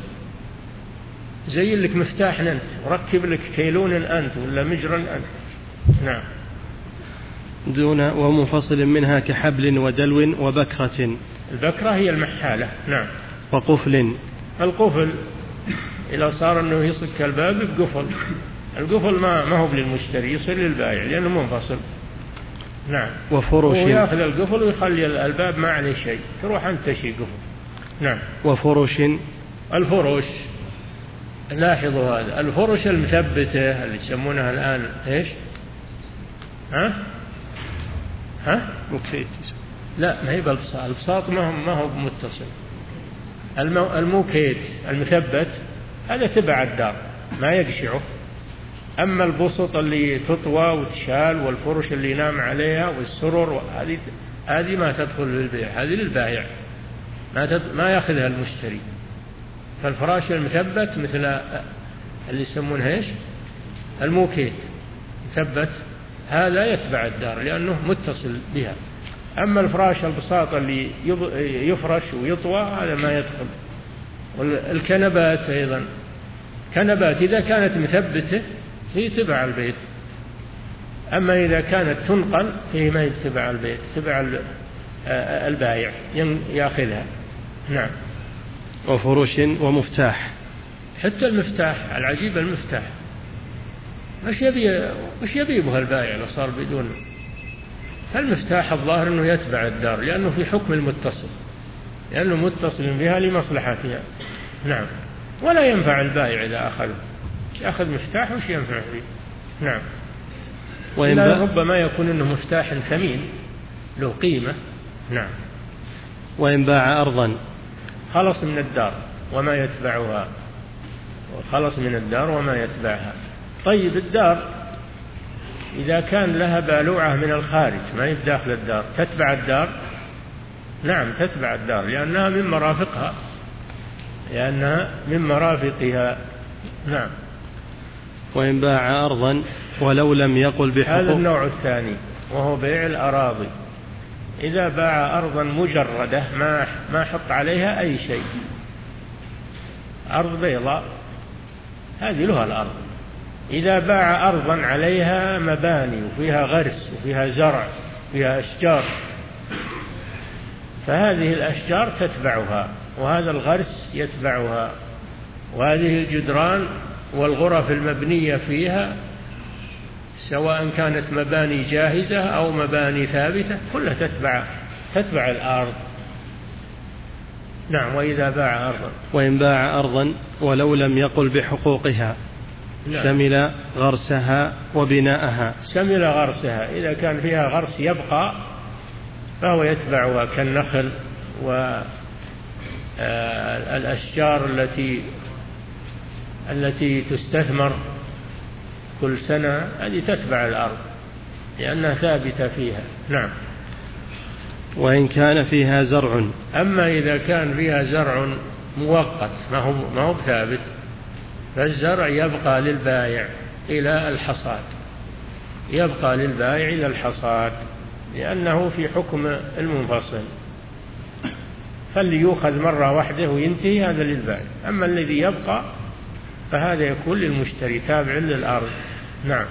زي لك مفتاح أنت وركب لك كيلون أنت ولا مجرا أنت. نعم. دون ومنفصل منها كحبل ودلو وبكرة. البكرة هي المحالة. نعم. وقفل. القفل إذا صار أنه يصك الباب بقفل، القفل ما ما هو للمشتري، يصير للبائع لأنه منفصل. نعم. وفرش. ويأخذ القفل ويخلي الباب ما عليه شيء، تروح أنت تشي قفل. نعم. وفرش. الفرش لاحظوا هذا، الفرش المثبتة اللي يسمونها الآن إيش؟ ها؟ ها؟ مكيت. لا ما هي بالبساط، البساط ما هو ما هو متصل. المو... الموكيت المثبت هذا تبع الدار ما يقشعه. أما البسط اللي تطوى وتشال والفرش اللي ينام عليها والسرر هذه هذه ما تدخل للبيع، هذه للبائع ما تد... ما يأخذها المشتري. فالفراش المثبت مثل اللي يسمونه ايش؟ الموكيت مثبت، هذا يتبع الدار لأنه متصل بها. أما الفراش البساط اللي يفرش ويطوى هذا ما يدخل. والكنبات أيضا، كنبات إذا كانت مثبتة هي تبع البيت، أما إذا كانت تنقل فهي ما يتبع البيت، تبع البائع يأخذها. نعم. وفرش ومفتاح. حتى المفتاح العجيب، المفتاح مش يبي مش يبيبها البائع لو صار بدون. فالمفتاح الظاهر أنه يتبع الدار لأنه في حكم المتصل، لأنه متصل بها لمصلحتها. نعم. ولا ينفع البائع إذا أخذه، يأخذ مفتاح وش ينفع فيه. نعم. وإلا ربما يكون أنه مفتاح ثمين له قيمة. نعم. وإن باع أرضا خلص من الدار وما يتبعها، خلص من الدار وما يتبعها. طيب الدار إذا كان لها بالوعة من الخارج ما هي بداخل الدار، تتبع الدار؟ نعم تتبع الدار لأنها من مرافقها، لأنها من مرافقها. نعم. وإن باع أرضا ولو لم يقل بحقوق. هذا النوع الثاني وهو بيع الأراضي. إذا باع أرضا مجردة ما ما حط عليها أي شيء، أرض بيضاء هذه لها الأرض. إذا باع أرضا عليها مباني وفيها غرس وفيها زرع وفيها أشجار فهذه الأشجار تتبعها وهذا الغرس يتبعها وهذه الجدران والغرف المبنية فيها سواء كانت مباني جاهزة أو مباني ثابتة كلها تتبع تتبع الأرض. نعم. وإذا باع أرضا وإن باع أرضا ولو لم يقل بحقوقها نعم. شمل غرسها وبناءها. شمل غرسها إذا كان فيها غرس يبقى فهو يتبعها كالنخل والأشجار التي التي تستثمر كل سنة هذه تتبع الأرض لأنها ثابتة فيها. نعم. وإن كان فيها زرع. أما إذا كان فيها زرع مؤقت ما هو ما هو ثابت فالزرع يبقى للبائع إلى الحصاد يبقى للبائع إلى الحصاد لأنه في حكم المنفصل فاللي يؤخذ مرة واحدة وينتهي هذا للبائع. أما الذي يبقى فهذا يكون للمشتري تابع للأرض. نعم.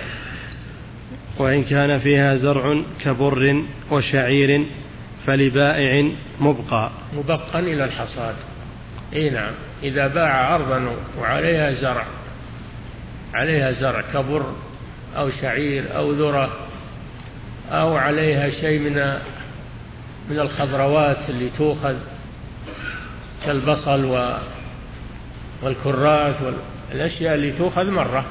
وإن كان فيها زرع كبر وشعير فلبائع مبقى مبقى إلى الحصاد. إيه نعم. إذا باع أرضا وعليها زرع عليها زرع كبر أو شعير أو ذرة أو عليها شيء من من الخضروات اللي تؤخذ كالبصل والكراث والأشياء اللي تؤخذ مرة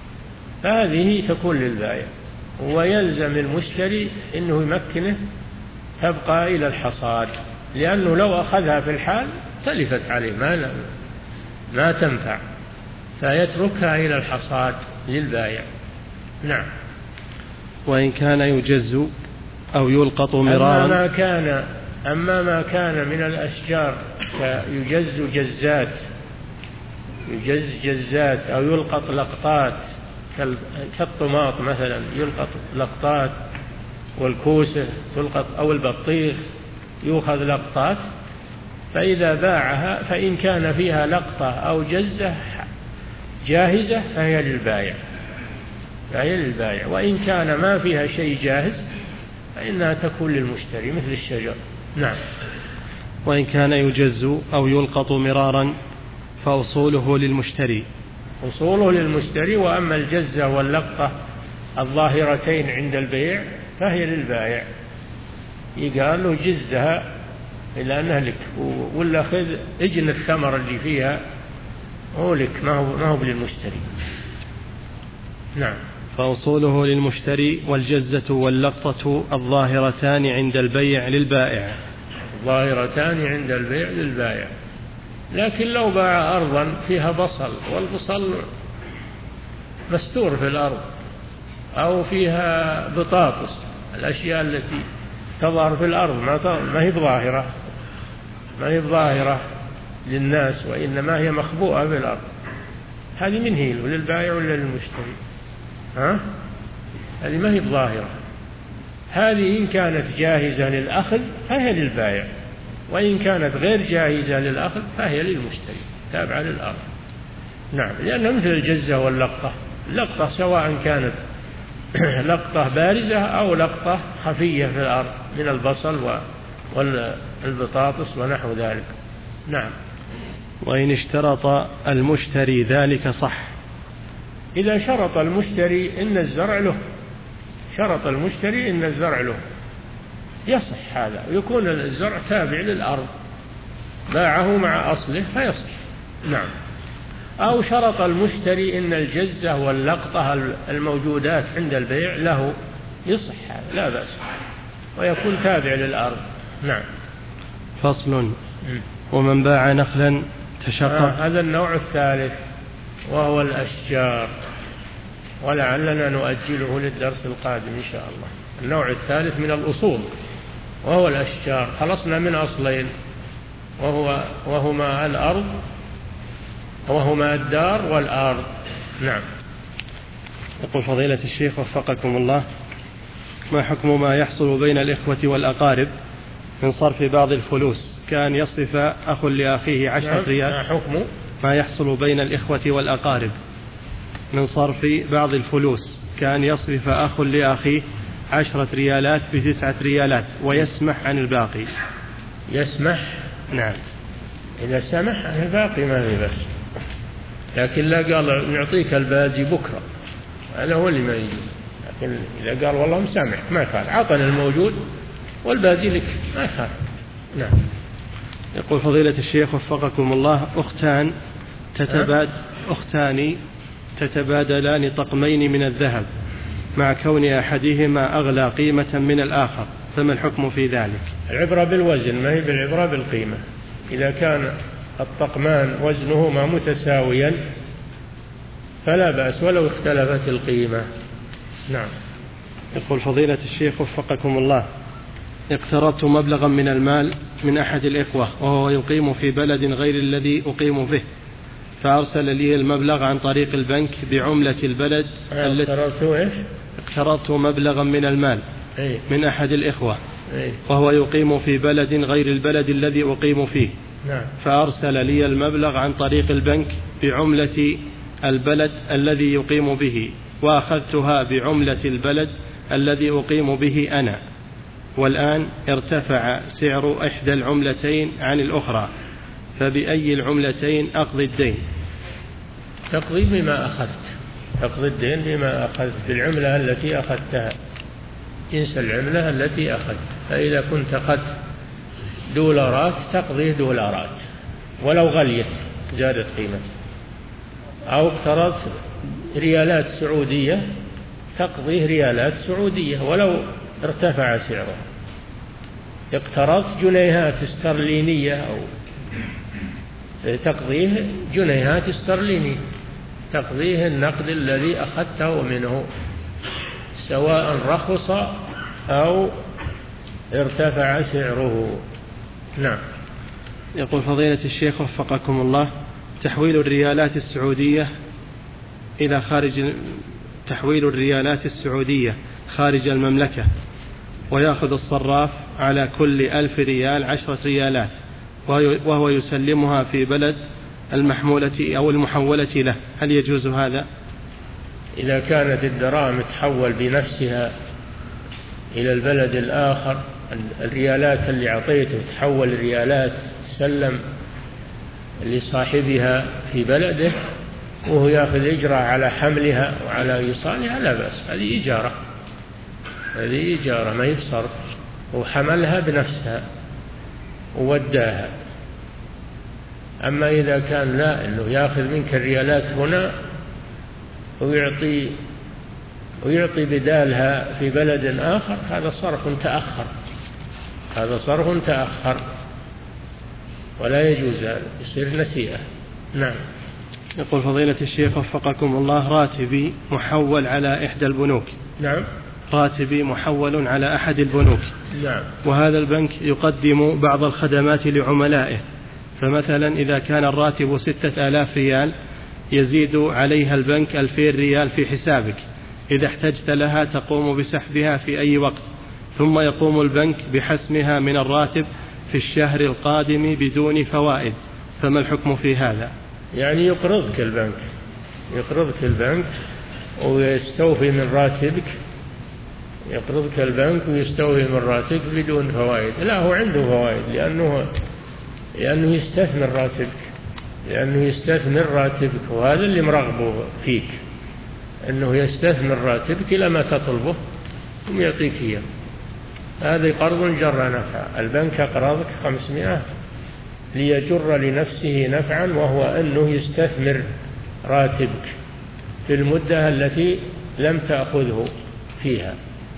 فهذه تكون للبائع ويلزم المشتري أنه يمكنه تبقى إلى الحصاد لأنه لو أخذها في الحال تلفت عليه ما ما تنفع فيتركها إلى الحصاد للبائع. نعم. وإن كان يجز أو يلقط مرارا. أما ما كان أما ما كان من الأشجار يجز جزات يجز جزات أو يلقط لقطات كالطماط مثلا يلقط لقطات والكوسة تلقط أو البطيخ يؤخذ لقطات فإذا باعها فإن كان فيها لقطة أو جزة جاهزة فهي للبائع فهي للبائع وإن كان ما فيها شيء جاهز فإنها تكون للمشتري مثل الشجر. نعم. وإن كان يجز أو يلقط مرارا فأصوله للمشتري أصوله للمشتري. وأما الجزة واللقطة الظاهرتين عند البيع فهي للبائع يقال له جزها إلا أنها لك ولا خذ اجن الثمر اللي فيها هو لك ما هو ما هو للمشتري. نعم. فأصوله للمشتري والجزة واللقطة الظاهرتان عند البيع للبائع الظاهرتان عند البيع للبائع. لكن لو باع أرضا فيها بصل والبصل مستور في الأرض أو فيها بطاطس الأشياء التي تظهر في الأرض ما هي بظاهرة ما هي بظاهرة للناس وإنما هي مخبوءة في الأرض هذه من هي للبائع ولا للمشتري؟ ها؟ هذه ما هي بظاهرة. هذه إن كانت جاهزة للأخذ فهي للبائع وإن كانت غير جاهزة للأخذ فهي للمشتري تابعة للأرض. نعم. لأنها مثل الجزة واللقطة. اللقطة سواء كانت لقطة بارزة أو لقطة خفية في الأرض من البصل والبطاطس ونحو ذلك. نعم. وإن اشترط المشتري ذلك صح. إذا شرط المشتري إن الزرع له شرط المشتري إن الزرع له يصح هذا ويكون الزرع تابع للأرض باعه مع أصله فيصح. نعم. أو شرط المشتري إن الجزة واللقطة الموجودات عند البيع له يصح هذا لا بأس ويكون تابع للأرض. نعم. فصل. ومن باع نخلا تشقق. آه هذا النوع الثالث وهو الأشجار ولعلنا نؤجله للدرس القادم إن شاء الله. النوع الثالث من الأصول وهو الأشجار. خلصنا من أصلين وهو وهما الأرض وهما الدار والأرض. نعم. يقول فضيلة الشيخ وفقكم الله ما حكم ما يحصل بين الإخوة والأقارب من صرف بعض الفلوس كان يصرف أخ لأخيه عشرة ريال ما حكم ما يحصل بين الإخوة والأقارب من صرف بعض الفلوس، كأن يصرف أخ لأخيه عشرة ريالات بتسعة ريالات ويسمح عن الباقي. يسمح؟ نعم. إذا سمح عن الباقي ما في بس، لكن لا قال نعطيك الباقي بكرة، هذا هو اللي ما يجوز. لكن إذا قال والله مسامح ما فعل، عطنا الموجود والباقي لك ما فعل. نعم. يقول فضيلة الشيخ وفقكم الله: أختان تتباد أختان تتبادلان طقمين من الذهب مع كون أحدهما أغلى قيمة من الآخر، فما الحكم في ذلك؟ العبرة بالوزن ما هي بالعبرة بالقيمة. إذا كان الطقمان وزنهما متساويا فلا بأس ولو اختلفت القيمة. نعم. يقول فضيلة الشيخ وفقكم الله: اقترضت مبلغا من المال من أحد الإخوة وهو يقيم في بلد غير الذي أقيم به، فأرسل لي المبلغ عن طريق البنك بعملة البلد التي اقترضت إيش؟ اقترضت مبلغا من المال أي. من أحد الإخوة أي. وهو يقيم في بلد غير البلد الذي أقيم فيه. نعم. فأرسل لي المبلغ عن طريق البنك بعملة البلد الذي يقيم به، وأخذتها بعملة البلد الذي أقيم به أنا، والآن ارتفع سعر إحدى العملتين عن الأخرى، فبأي العملتين أقضي الدين؟ تقضي بما أخذت، تقضي الدين بما أخذت بالعملة التي أخذتها، جنس العملة التي أخذت. فإذا كنت أخذت دولارات تقضيه دولارات ولو غليت زادت قيمته، أو اقترضت ريالات سعودية تقضيه ريالات سعودية ولو ارتفع سعره. اقترضت جنيهات استرلينية أو تقضيه جنيهات استرلينية، تقضيه النقد الذي أخذته منه سواء رخص أو ارتفع سعره. نعم. يقول فضيلة الشيخ وفقكم الله: تحويل الريالات السعودية إلى خارج تحويل الريالات السعودية خارج المملكة، ويأخذ الصراف على كل ألف ريال عشرة ريالات وهو يسلمها في بلد المحمولة أو المحولة له، هل يجوز هذا؟ إذا كانت الدراهم تحول بنفسها إلى البلد الآخر، الريالات اللي أعطيته تحول ريالات تسلم لصاحبها في بلده وهو يأخذ إجراء على حملها وعلى إيصالها، لا بأس، هذه إجارة، هذه إجارة ما يبصر، وحملها بنفسها ووداها. أما إذا كان لا، إنه يأخذ منك الريالات هنا ويعطي ويعطي بدالها في بلد آخر، هذا صرف تأخر، هذا صرف تأخر ولا يجوز، يصير نسيئة. نعم. يقول فضيلة الشيخ وفقكم الله: راتبي محول على إحدى البنوك. نعم. راتبي محول على أحد البنوك. نعم. وهذا البنك يقدم بعض الخدمات لعملائه، فمثلا إذا كان الراتب ستة آلاف ريال يزيد عليها البنك ألفين ريال في حسابك، إذا احتجت لها تقوم بسحبها في أي وقت، ثم يقوم البنك بحسمها من الراتب في الشهر القادم بدون فوائد، فما الحكم في هذا؟ يعني يقرضك البنك، يقرضك البنك ويستوفي من راتبك، يقرضك البنك ويستوفي من راتبك بدون فوائد. لا، هو عنده فوائد لأنه لأنه يستثمر راتبك، لأنه يستثمر راتبك، وهذا اللي مرغبه فيك، أنه يستثمر راتبك إلى ما تطلبه ثم يعطيك إياه. هذا قرض جر نفع، البنك أقرضك خمسمائة ليجر لنفسه نفعا، وهو أنه يستثمر راتبك في المدة التي لم تأخذه فيها.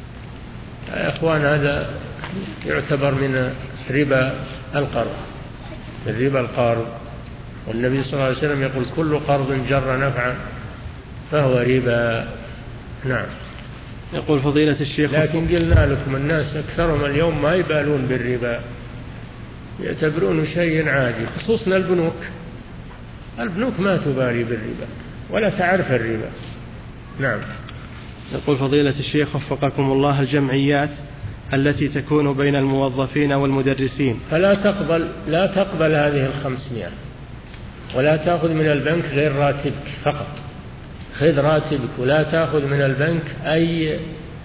يا إخوان، هذا يعتبر من ربا القرض، من ربا القرض، والنبي صلى الله عليه وسلم يقول: كل قرض جر نفعا فهو ربا. نعم. يقول فضيلة الشيخ: لكن قلنا لكم الناس أكثرهم اليوم ما يبالون بالربا، يعتبرونه شيء عادي، خصوصا البنوك. البنوك ما تبالي بالربا ولا تعرف الربا. نعم. يقول فضيلة الشيخ وفقكم الله: الجمعيات التي تكون بين الموظفين والمدرسين فلا تقبل لا تقبل هذه الخمسمائة، ولا تأخذ من البنك غير راتبك فقط. خذ راتبك ولا تأخذ من البنك أي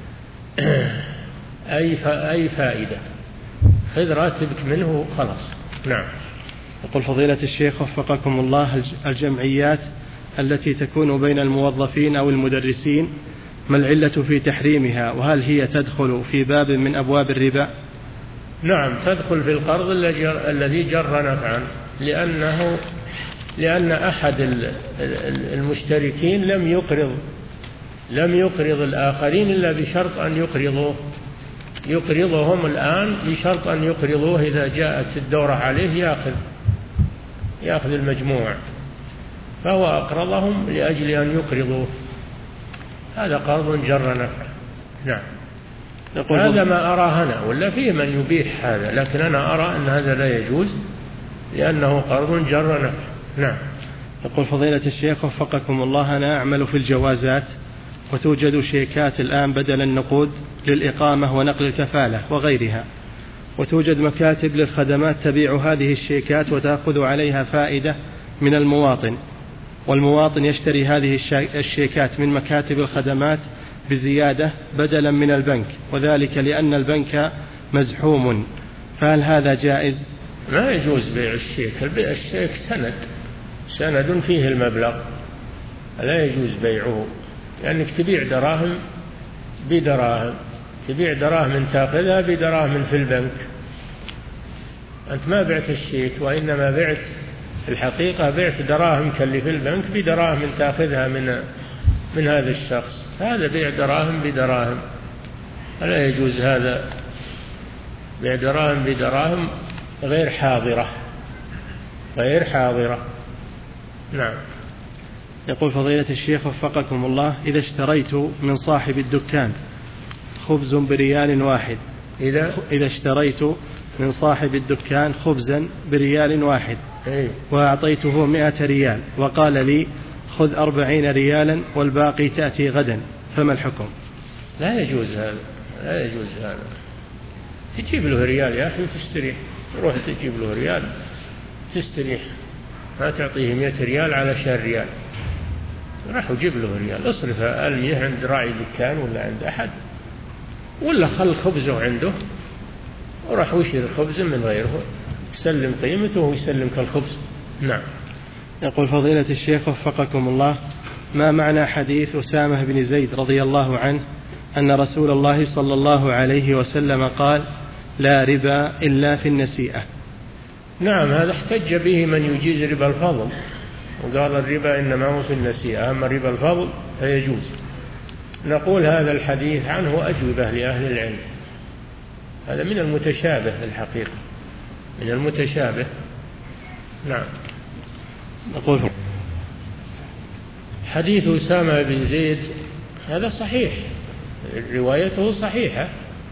أي أي فائدة، خذ راتبك منه خلاص. نعم. يقول فضيلة الشيخ وفقكم الله، الجمعيات التي تكون بين الموظفين أو المدرسين ما العلة في تحريمها، وهل هي تدخل في باب من أبواب الربا؟ نعم، تدخل في القرض الذي جر نفعا، لأنه لأن أحد المشتركين لم يقرض لم يقرض الآخرين إلا بشرط أن يقرضوه، يقرضهم الآن بشرط أن يقرضوه، إذا جاءت الدورة عليه يأخذ يأخذ المجموع، فهو أقرضهم لأجل أن يقرضوه، هذا قرض جر نفع. نعم. هذا ما أراه أنا، ولا فيه من يبيح هذا، لكن أنا أرى أن هذا لا يجوز لأنه قرض جر نفع. نعم. يقول فضيلة الشيخ وفقكم الله، أنا أعمل في الجوازات وتوجد شيكات الآن بدل النقود للإقامة ونقل الكفالة وغيرها، وتوجد مكاتب للخدمات تبيع هذه الشيكات وتأخذ عليها فائدة من المواطن، والمواطن يشتري هذه الشيكات من مكاتب الخدمات بزيادة بدلا من البنك، وذلك لأن البنك مزحوم، فهل هذا جائز؟ ما يجوز بيع الشيك، البيع الشيك سند سند فيه المبلغ، لا يجوز بيعه، لأنك يعني تبيع دراهم بدراهم، تبيع دراهم تأخذها بدراهم في البنك، أنت ما بعت الشيك، وإنما بعت الحقيقة بعت دراهم كاللي في البنك بدراهم تأخذها من من هذا الشخص، هذا بيع دراهم بدراهم، لا يجوز هذا، بيع دراهم بدراهم غير حاضرة غير حاضرة. نعم. يقول فضيلة الشيخ وفقكم الله، إذا اشتريت من صاحب الدكان خبز بريال واحد إذا إذا اشتريت من صاحب الدكان خبزا بريال واحد وأعطيته مئة ريال وقال لي خذ أربعين ريالا والباقي تأتي غدا، فما الحكم؟ لا يجوز هذا، لا يجوز هذا، تجيب له ريال يا أخي وتستريح، روح تجيب له ريال تستريح، ما تعطيه مئة ريال على شهر ريال، راح وجيب له ريال، اصرف المية عند راعي دكان ولا عند أحد، ولا خل خبزه عنده وراح وشر خبز من غيره، تسلم قيمته ويسلمك الخبز. نعم. يقول فضيلة الشيخ وفقكم الله، ما معنى حديث أسامة بن زيد رضي الله عنه أن رسول الله صلى الله عليه وسلم قال لا ربا إلا في النسيئة؟ نعم، هذا احتج به من يجيز ربا الفضل، وقال الربا إنما هو في النسيئة، أما ربا الفضل فيجوز. نقول هذا الحديث عنه أجوبة لأهل العلم، هذا من المتشابه الحقيقة، من المتشابه. نعم. نقول حديث أسامة بن زيد هذا صحيح، روايته صحيحة،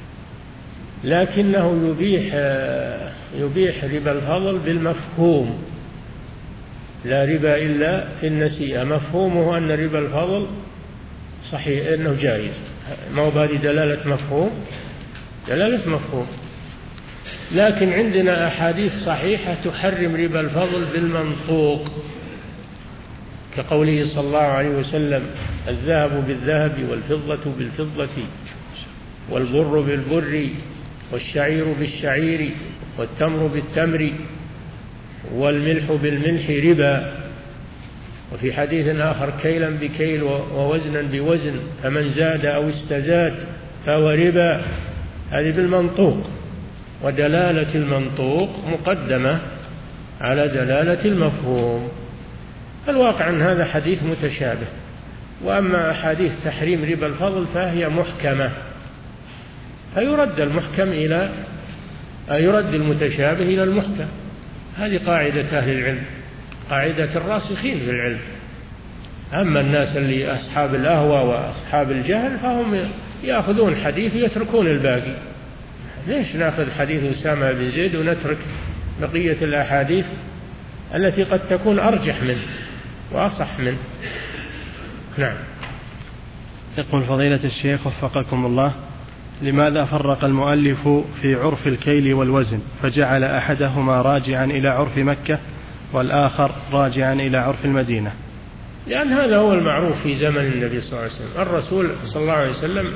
لكنه يبيح يبيح ربا الفضل بالمفهوم، لا ربا إلا في النسيئة، مفهومه أن ربا الفضل صحيح أنه جائز، ما هو بهذه دلالة مفهوم، دلالة مفهوم. لكن عندنا أحاديث صحيحة تحرم ربا الفضل بالمنطوق، كقوله صلى الله عليه وسلم الذهب بالذهب والفضة بالفضة والبر بالبر والشعير بالشعير والتمر بالتمر والملح بالملح ربا. وفي حديث آخر كيلا بكيل ووزنا بوزن، فمن زاد أو استزاد فهو ربا. هذه بالمنطوق، ودلالة المنطوق مقدمة على دلالة المفهوم. الواقع أن هذا حديث متشابه، وأما أحاديث تحريم ربا الفضل فهي محكمة، فيرد المحكم إلى يرد المتشابه إلى المحكم. هذه قاعدة أهل العلم، قاعدة الراسخين في العلم. أما الناس اللي أصحاب الأهوى وأصحاب الجهل فهم يأخذون حديث ويتركون الباقي. ليش نأخذ حديث أسامة بن زيد ونترك بقية الأحاديث التي قد تكون أرجح منه وأصح منه؟ نعم. يقول فضيلة الشيخ وفقكم الله، لماذا فرق المؤلف في عرف الكيل والوزن فجعل أحدهما راجعا إلى عرف مكة والآخر راجعا إلى عرف المدينة؟ لأن هذا هو المعروف في زمن النبي صلى الله عليه وسلم. الرسول صلى الله عليه وسلم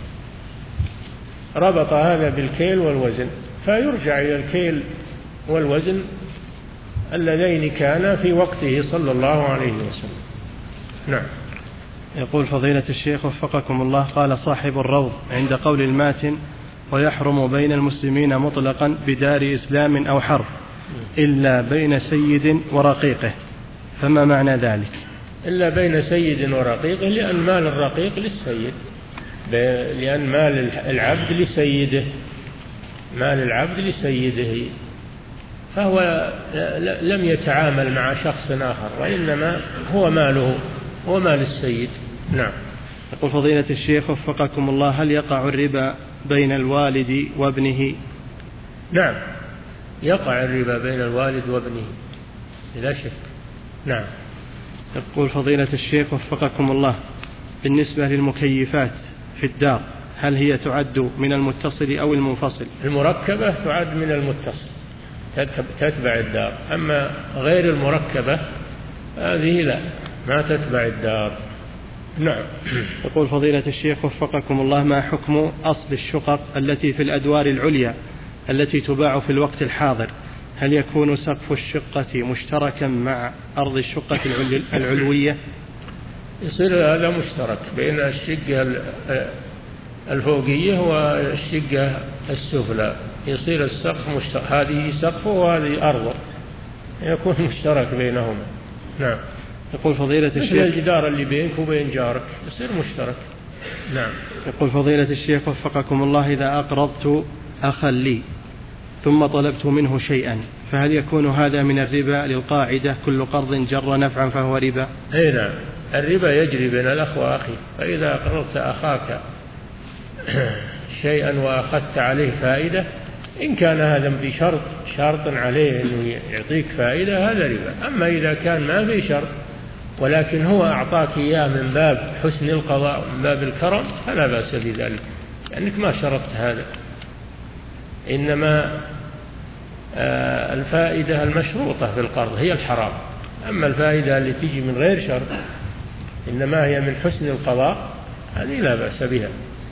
ربط هذا بالكيل والوزن، فيرجع إلى الكيل والوزن اللذين كانا في وقته صلى الله عليه وسلم. نعم. يقول فضيلة الشيخ وفقكم الله، قال صاحب الروض عند قول الماتن: ويحرم بين المسلمين مطلقا بدار إسلام أو حرب إلا بين سيد ورقيقه، فما معنى ذلك؟ إلا بين سيد ورقيقه لأن مال الرقيق للسيد، لأن مال العبد لسيده، مال العبد لسيده، فهو لم يتعامل مع شخص آخر، وإنما هو ماله، هو مال السيد. نعم. يقول فضيلة الشيخ وفقكم الله، هل يقع الربا بين الوالد وابنه؟ نعم، يقع الربا بين الوالد وابنه لا شك. نعم. يقول فضيلة الشيخ وفقكم الله، بالنسبة للمكيفات في الدار هل هي تعد من المتصل أو المنفصل؟ المركبة تعد من المتصل، تتبع الدار، أما غير المركبة هذه لا، ما تتبع الدار. نعم. يقول فضيلة الشيخ وفقكم الله، ما حكم أصل الشقق التي في الأدوار العليا التي تباع في الوقت الحاضر؟ هل يكون سقف الشقة مشتركا مع أرض الشقة العلوية؟ يصير هذا مشترك بين الشقة الفوقية والشقة السفلى، يصير السقف مشترك، هذه سقفه وهذه أرضه، يكون مشترك بينهما. نعم. يقول فضيلة الشيخ، مثل الجدار اللي بينك وبين جارك يصير مشترك. نعم. يقول فضيلة الشيخ وفقكم الله، إذا أقرضت أخا لي ثم طلبت منه شيئا فهل يكون هذا من الربا للقاعدة كل قرض جر نفعا فهو ربا؟ أي نعم، الربا يجري بين الأخ وأخيه، فإذا أقرضت أخاك شيئا وأخذت عليه فائدة، إن كان هذا بشرط شرط عليه أنه يعطيك فائدة هذا ربا. أما إذا كان ما في شرط ولكن هو أعطاك إياه من باب حسن القضاء ومن باب الكرم فلا بأس بذلك، لأنك ما شرطت هذا، إنما آه الفائدة المشروطة في القرض هي الحرام، أما الفائدة اللي تيجي من غير شرط إنما هي من حسن القضاء هذه لا بأس بها،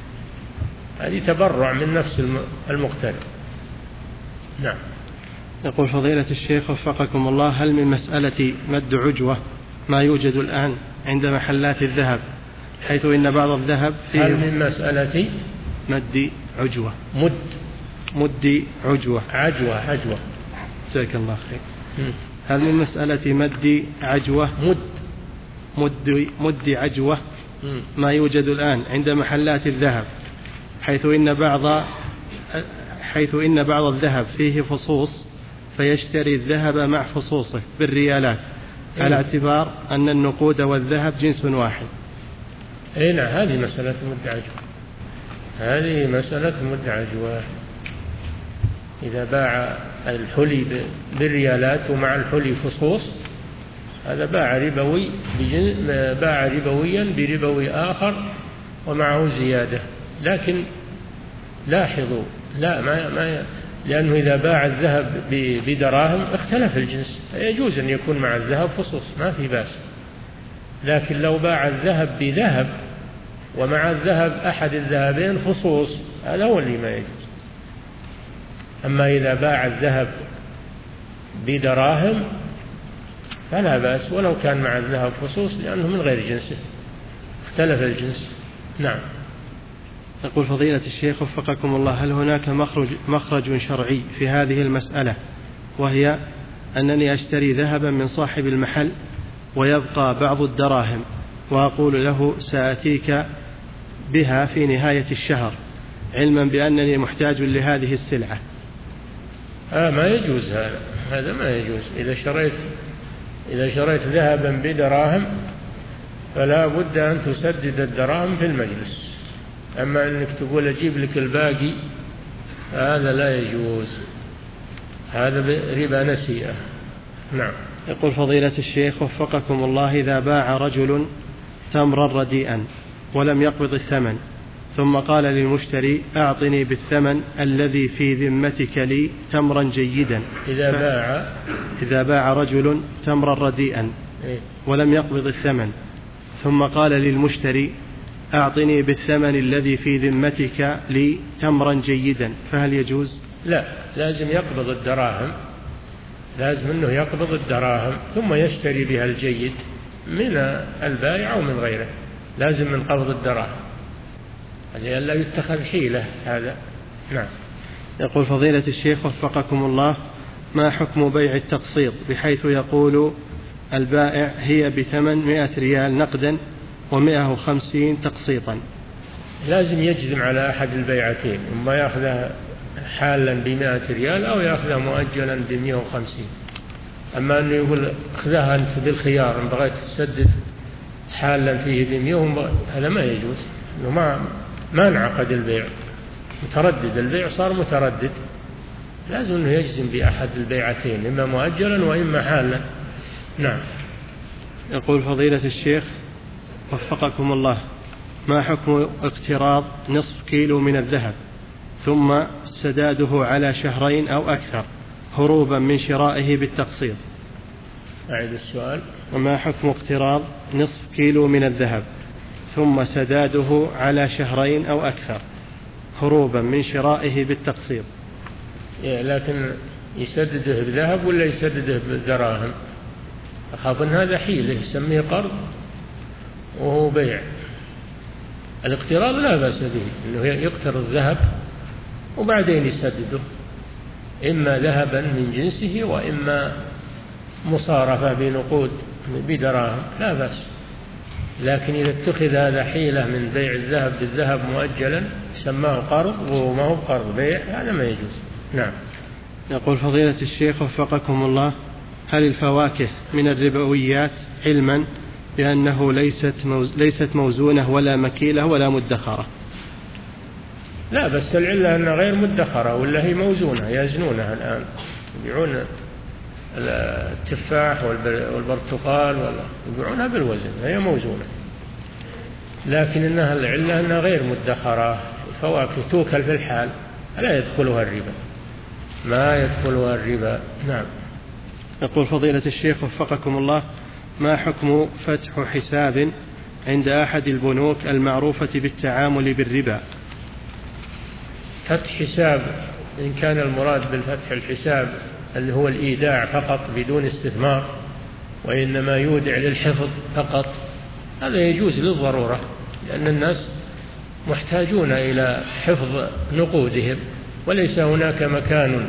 هذه تبرع من نفس المقترض. نعم. يقول فضيلة الشيخ وفقكم الله، هل من مسألة مد عجوة ما يوجد الآن عند محلات الذهب، حيث إن بعض الذهب فيه هل من مسألة مد عجوة مد مد عجوة عجوة عجوة جزاك الله خير. هل من مسألة مد عجوة مد مد مد عجوة ما يوجد الآن عند محلات الذهب، حيث إن بعض حيث إن بعض الذهب فيه فصوص فيشتري الذهب مع فصوصه بالريالات على اعتبار أن النقود والذهب جنس واحد؟ أي نعم، هذه مسألة مد عجوة، هذه مسألة مد عجوة. إذا باع الحلي بالريالات ومع الحلي فصوص هذا باع ربوي، باع ربويا بربوي آخر ومعه زيادة. لكن لاحظوا، لا ما ما لأنه إذا باع الذهب بدراهم اختلف الجنس، يجوز أن يكون مع الذهب فصوص ما في بأس، لكن لو باع الذهب بذهب ومع الذهب أحد الذهبين فصوص هذا هو اللي ما يجوز. أما إذا باع الذهب بدراهم فلا بأس ولو كان مع الذهب فصوص، لأنه من غير جنسه اختلف الجنس. نعم. يقول فضيلة الشيخ وفقكم الله، هل هناك مخرج, مخرج شرعي في هذه المسألة، وهي أنني أشتري ذهبا من صاحب المحل ويبقى بعض الدراهم وأقول له سأتيك بها في نهاية الشهر علما بأنني محتاج لهذه السلعة؟ آه ما يجوز هذا، هذا ما يجوز. إذا شريت إذا شريت ذهبا بدراهم فلا بد أن تسدد الدراهم في المجلس، أما أنك تقول أجيب لك الباقي هذا لا يجوز، هذا ربا نسيئة. نعم. يقول فضيلة الشيخ وفقكم الله، إذا باع رجل تمرا رديئا ولم يقبض الثمن ثم قال للمشتري أعطني بالثمن الذي في ذمتك لي تمرا جيدا. إذا باع إذا باع رجل تمرا رديئا ولم يقبض الثمن، ثم قال للمشتري أعطني بالثمن الذي في ذمتك لي تمرا جيدا، فهل يجوز؟ لا، لازم يقبض الدراهم، لازم أنه يقبض الدراهم ثم يشتري بها الجيد من البائع أو من غيره، لازم من قبض الدراهم لئلا يتخذ حيلة هذا. نعم. يقول فضيلة الشيخ وفقكم الله: ما حكم بيع التقسيط بحيث يقول البائع هي بثمن مئة ريال نقدا ومئة وخمسين تقسيطا؟ لازم يجزم على أحد البيعتين، إما يأخذها حالا بمئة ريال أو يأخذها مؤجلا بمئة وخمسين. أما أنه يقول أخذها أنت بالخيار إن بغيت تسدد حالا فيه بمئة، هذا ما يجوز، إنه ما ما انعقد البيع، متردد البيع، صار متردد، لازم أنه يجزم بأحد البيعتين، إما مؤجلا وإما حالا. نعم. يقول فضيلة الشيخ وفقكم الله: ما حكم اقتراض نصف كيلو من الذهب ثم سداده على شهرين أو أكثر هروبا من شرائه بالتقسيط؟ أعيد السؤال. وما حكم اقتراض نصف كيلو من الذهب ثم سداده على شهرين أو أكثر هروبا من شرائه بالتقسيط؟ لكن يسدده بذهب ولا يسدده بالدراهم؟ أخاف أن هذا حيلة يسميه قرض وهو بيع. الاقتراض لا بأس به، أنه يقترض الذهب وبعدين يسدده، إما ذهبا من جنسه وإما مصارفة بنقود بدراهم، لا بأس. لكن إذا اتخذ هذا حيلة من بيع الذهب بالذهب مؤجلا سماه قرض وما هو قرض، بيع، هذا ما يجوز. نعم. يقول فضيلة الشيخ وفقكم الله: هل الفواكه من الربويات علما بأنه ليست ليست موزونة ولا مكيلة ولا مدخرة؟ لا، بس العلة أنها غير مدخرة ولا هي موزونة، يزنونها الآن، يبيعون التفاح والبرتقال ولا يبيعونها بالوزن، هي موزونة، لكن إنها العلة أنها غير مدخرة، الفواكه توكل في الحال لا يدخلها الربا، ما يدخلها الربا. نعم. يقول فضيلة الشيخ وفقكم الله: ما حكم فتح حساب عند أحد البنوك المعروفة بالتعامل بالربا؟ فتح حساب إن كان المراد بالفتح الحساب اللي هو الإيداع فقط بدون استثمار، وإنما يودع للحفظ فقط، هذا يجوز للضرورة، لأن الناس محتاجون إلى حفظ نقودهم، وليس هناك مكان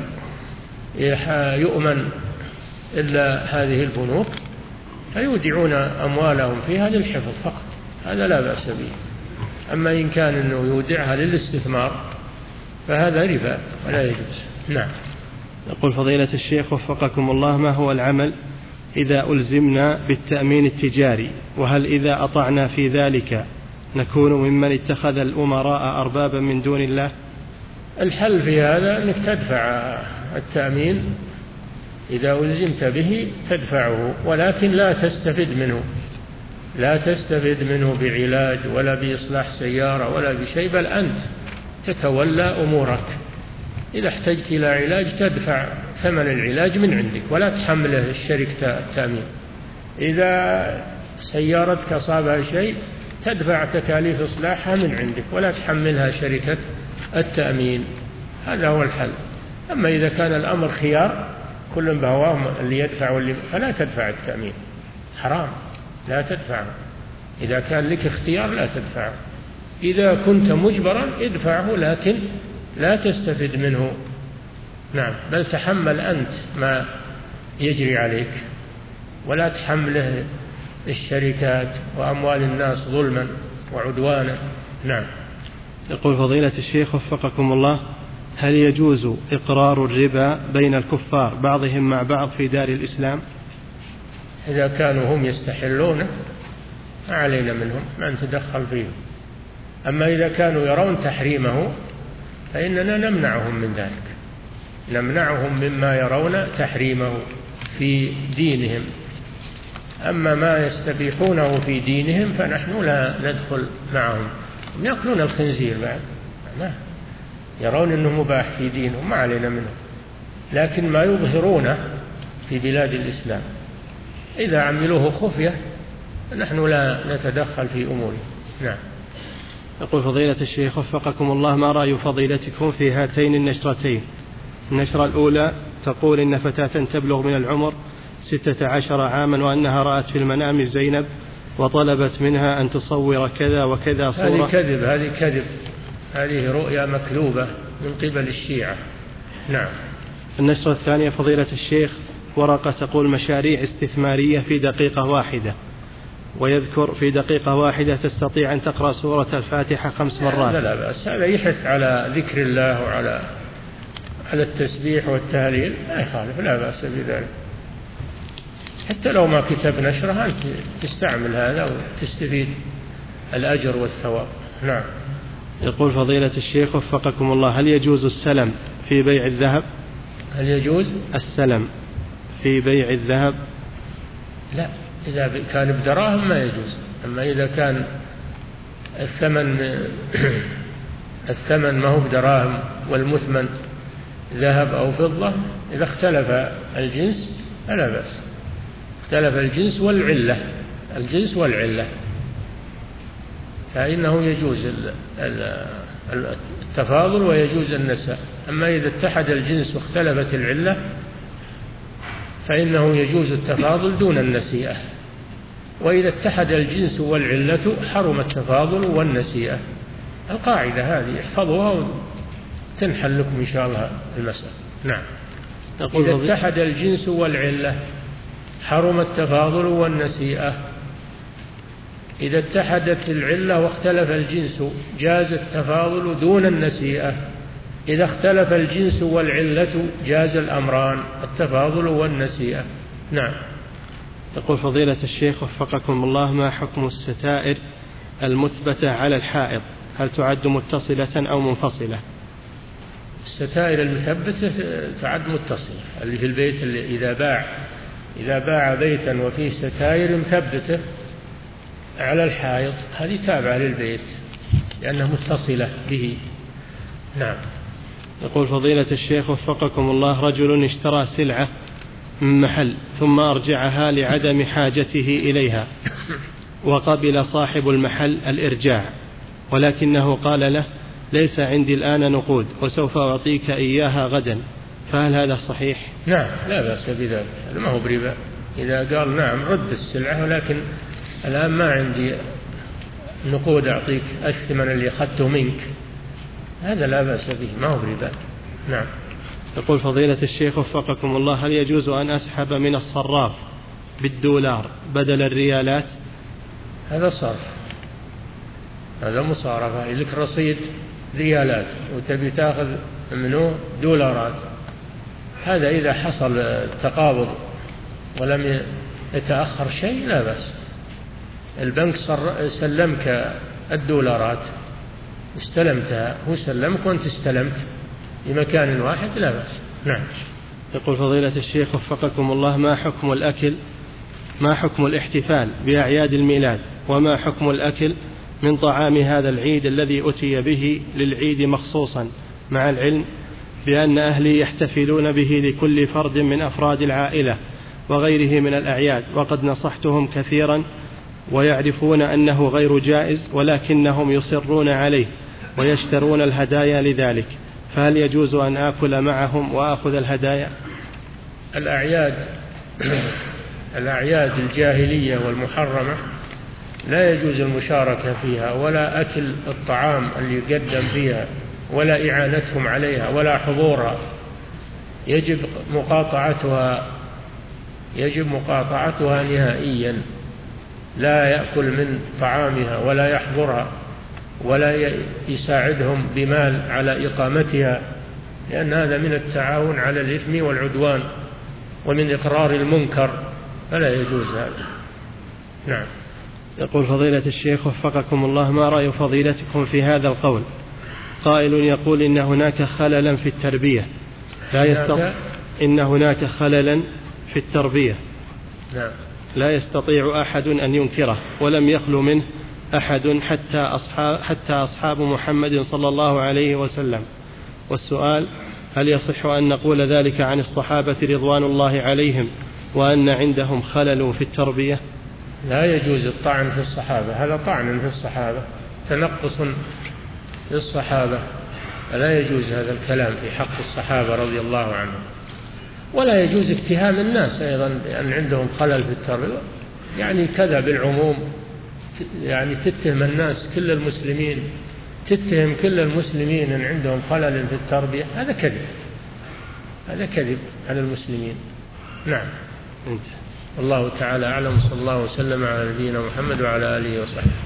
يؤمن إلا هذه البنوك، فيودعون أموالهم فيها للحفظ فقط، هذا لا بأس به. أما إن كان أنه يودعها للاستثمار فهذا ربا ولا يجوز. نعم. يقول فضيلة الشيخ وفقكم الله: ما هو العمل إذا ألزمنا بالتأمين التجاري، وهل إذا أطعنا في ذلك نكون ممن اتخذ الأمراء أربابا من دون الله؟ الحل في هذا أنك تدفع التأمين، إذا ألزمت به تدفعه، ولكن لا تستفد منه، لا تستفد منه بعلاج ولا بإصلاح سيارة ولا بشيء، بل أنت تتولى أمورك. إذا احتجت إلى علاج تدفع ثمن العلاج من عندك ولا تحمله الشركة التأمين. إذا سيارتك أصابها شيء تدفع تكاليف إصلاحها من عندك ولا تحملها شركة التأمين، هذا هو الحل. أما إذا كان الأمر خيار كل بهواه اللي يدفع واللي فلا تدفع التأمين، حرام، لا تدفع. إذا كان لك اختيار لا تدفع، إذا كنت مجبرا ادفعه لكن لا تستفد منه. نعم. بل تحمل أنت ما يجري عليك ولا تحمله الشركات وأموال الناس ظلما وعدوانا. نعم. يقول فضيلة الشيخ وفقكم الله: هل يجوز إقرار الربا بين الكفار بعضهم مع بعض في دار الإسلام؟ إذا كانوا هم يستحلونه ما علينا منهم، ما نتدخل فيهم. أما إذا كانوا يرون تحريمه فإننا نمنعهم من ذلك، نمنعهم مما يرون تحريمه في دينهم. أما ما يستبيحونه في دينهم فنحن لا ندخل معهم. يأكلون الخنزير بعد، ما يرون أنه مباح في دينهم، ما علينا منه، لكن ما يظهرونه في بلاد الإسلام إذا عملوه خفية نحن لا نتدخل في أموره. نعم. يقول فضيلة الشيخ وفقكم الله، ما رأي فضيلتكم في هاتين النشرتين؟ النشرة الأولى تقول إن فتاة تبلغ من العمر ستة عشر عاما وأنها رأت في المنام زينب وطلبت منها أن تصور كذا وكذا صورة. هذه كذب، هذه كذب، هذه رؤيا مكذوبة من قبل الشيعة. نعم. النشرة الثانية فضيلة الشيخ ورقة تقول مشاريع استثمارية في دقيقة واحدة، ويذكر في دقيقة واحدة تستطيع أن تقرأ سورة الفاتحة خمس مرات. لا لا بأس، هذا يحث على ذكر الله وعلى على التسبيح والتهليل، لا يخالف، لا بأس بذلك. حتى لو ما كتب نشرها أنت تستعمل هذا وتستفيد الأجر والثواب. نعم. يقول فضيلة الشيخ وفقكم الله، هل يجوز السلم في بيع الذهب؟ هل يجوز السلم في بيع الذهب؟ لا، إذا كان بدراهم ما يجوز، أما إذا كان الثمن الثمن ما هو بدراهم والمثمن ذهب أو فضة، إذا اختلف الجنس فلا بأس. اختلف الجنس والعلة، الجنس والعلة، فإنه يجوز التفاضل ويجوز النساء. أما إذا اتحد الجنس واختلفت العلة فإنه يجوز التفاضل دون النسيئة، وإذا اتحد الجنس والعلة حرم التفاضل والنسيئة. القاعدة هذه احفظوها وتنحل لكم إن شاء الله المسألة. نعم. إذا اتحد الجنس والعلة حرم التفاضل والنسيئة. إذا اتحدت العلة واختلف الجنس جاز التفاضل دون النسيئة. إذا اختلف الجنس والعلة جاز الأمران، التفاضل والنسيئة. نعم. يقول فضيلة الشيخ وفقكم الله، ما حكم الستائر المثبتة على الحائط؟ هل تعد متصلة أو منفصلة؟ الستائر المثبتة تعد متصلة، اللي في البيت اللي إذا باع إذا باع بيتا وفيه ستائر مثبتة على الحائط هذه تابعة للبيت لأنها متصلة به. نعم. يقول فضيلة الشيخ وفقكم الله، رجل اشترى سلعة من محل ثم أرجعها لعدم حاجته إليها، وقبل صاحب المحل الإرجاع، ولكنه قال له ليس عندي الآن نقود وسوف أعطيك إياها غدا، فهل هذا صحيح؟ نعم، لا بأس بذلك، هذا ما هو بربا. إذا قال نعم رد السلعة ولكن الآن ما عندي نقود أعطيك الثمن اللي أخذته منك، هذا لا بأس به، ما هو بربا. نعم. يقول فضيلة الشيخ وفقكم الله، هل يجوز أن أسحب من الصراف بالدولار بدل الريالات؟ هذا صرف، هذا مصارفة. لك رصيد ريالات وتبي تأخذ منه دولارات، هذا إذا حصل التقابض ولم يتأخر شيء لا بأس. البنك سلمك الدولارات استلمتها، هو سلمك وأنت استلمت بمكان واحد لا بأس. نعم. يقول فضيلة الشيخ وفقكم الله، ما حكم الأكل ما حكم الاحتفال بأعياد الميلاد، وما حكم الأكل من طعام هذا العيد الذي أتي به للعيد مخصوصا، مع العلم بأن أهلي يحتفلون به لكل فرد من أفراد العائلة وغيره من الأعياد، وقد نصحتهم كثيرا ويعرفون أنه غير جائز، ولكنهم يصرون عليه ويشترون الهدايا لذلك، فهل يجوز أن آكل معهم وأخذ الهدايا؟ الأعياد الأعياد الجاهلية والمحرمة لا يجوز المشاركة فيها، ولا أكل الطعام اللي يقدم فيها، ولا إعانتهم عليها، ولا حضورها. يجب مقاطعتها يجب مقاطعتها نهائيا، لا يأكل من طعامها ولا يحضرها ولا يساعدهم بمال على إقامتها، لأن هذا من التعاون على الإثم والعدوان ومن إقرار المنكر، فلا يجوز هذا. نعم. يقول فضيلة الشيخ وفقكم الله، ما رأي فضيلتكم في هذا القول؟ قائل يقول إن هناك خللا في التربية لا يستطيع إن هناك خللا في التربية نعم. لا يستطيع أحد أن ينكره، ولم يخل منه أحد حتى أصحاب, حتى أصحاب محمد صلى الله عليه وسلم. والسؤال: هل يصح أن نقول ذلك عن الصحابة رضوان الله عليهم وأن عندهم خلل في التربية؟ لا يجوز الطعن في الصحابة، هذا طعن في الصحابة، تنقص للصحابة، لا يجوز هذا الكلام في حق الصحابة رضي الله عنهم. ولا يجوز اتهام الناس أيضا بأن عندهم خلل في التربية، يعني كذا بالعموم، يعني تتهم الناس كل المسلمين، تتهم كل المسلمين أن عندهم خلل في التربية، هذا كذب، هذا كذب على المسلمين. نعم. انت. الله تعالى أعلم، صلى الله وسلم على نبينا محمد وعلى آله وصحبه.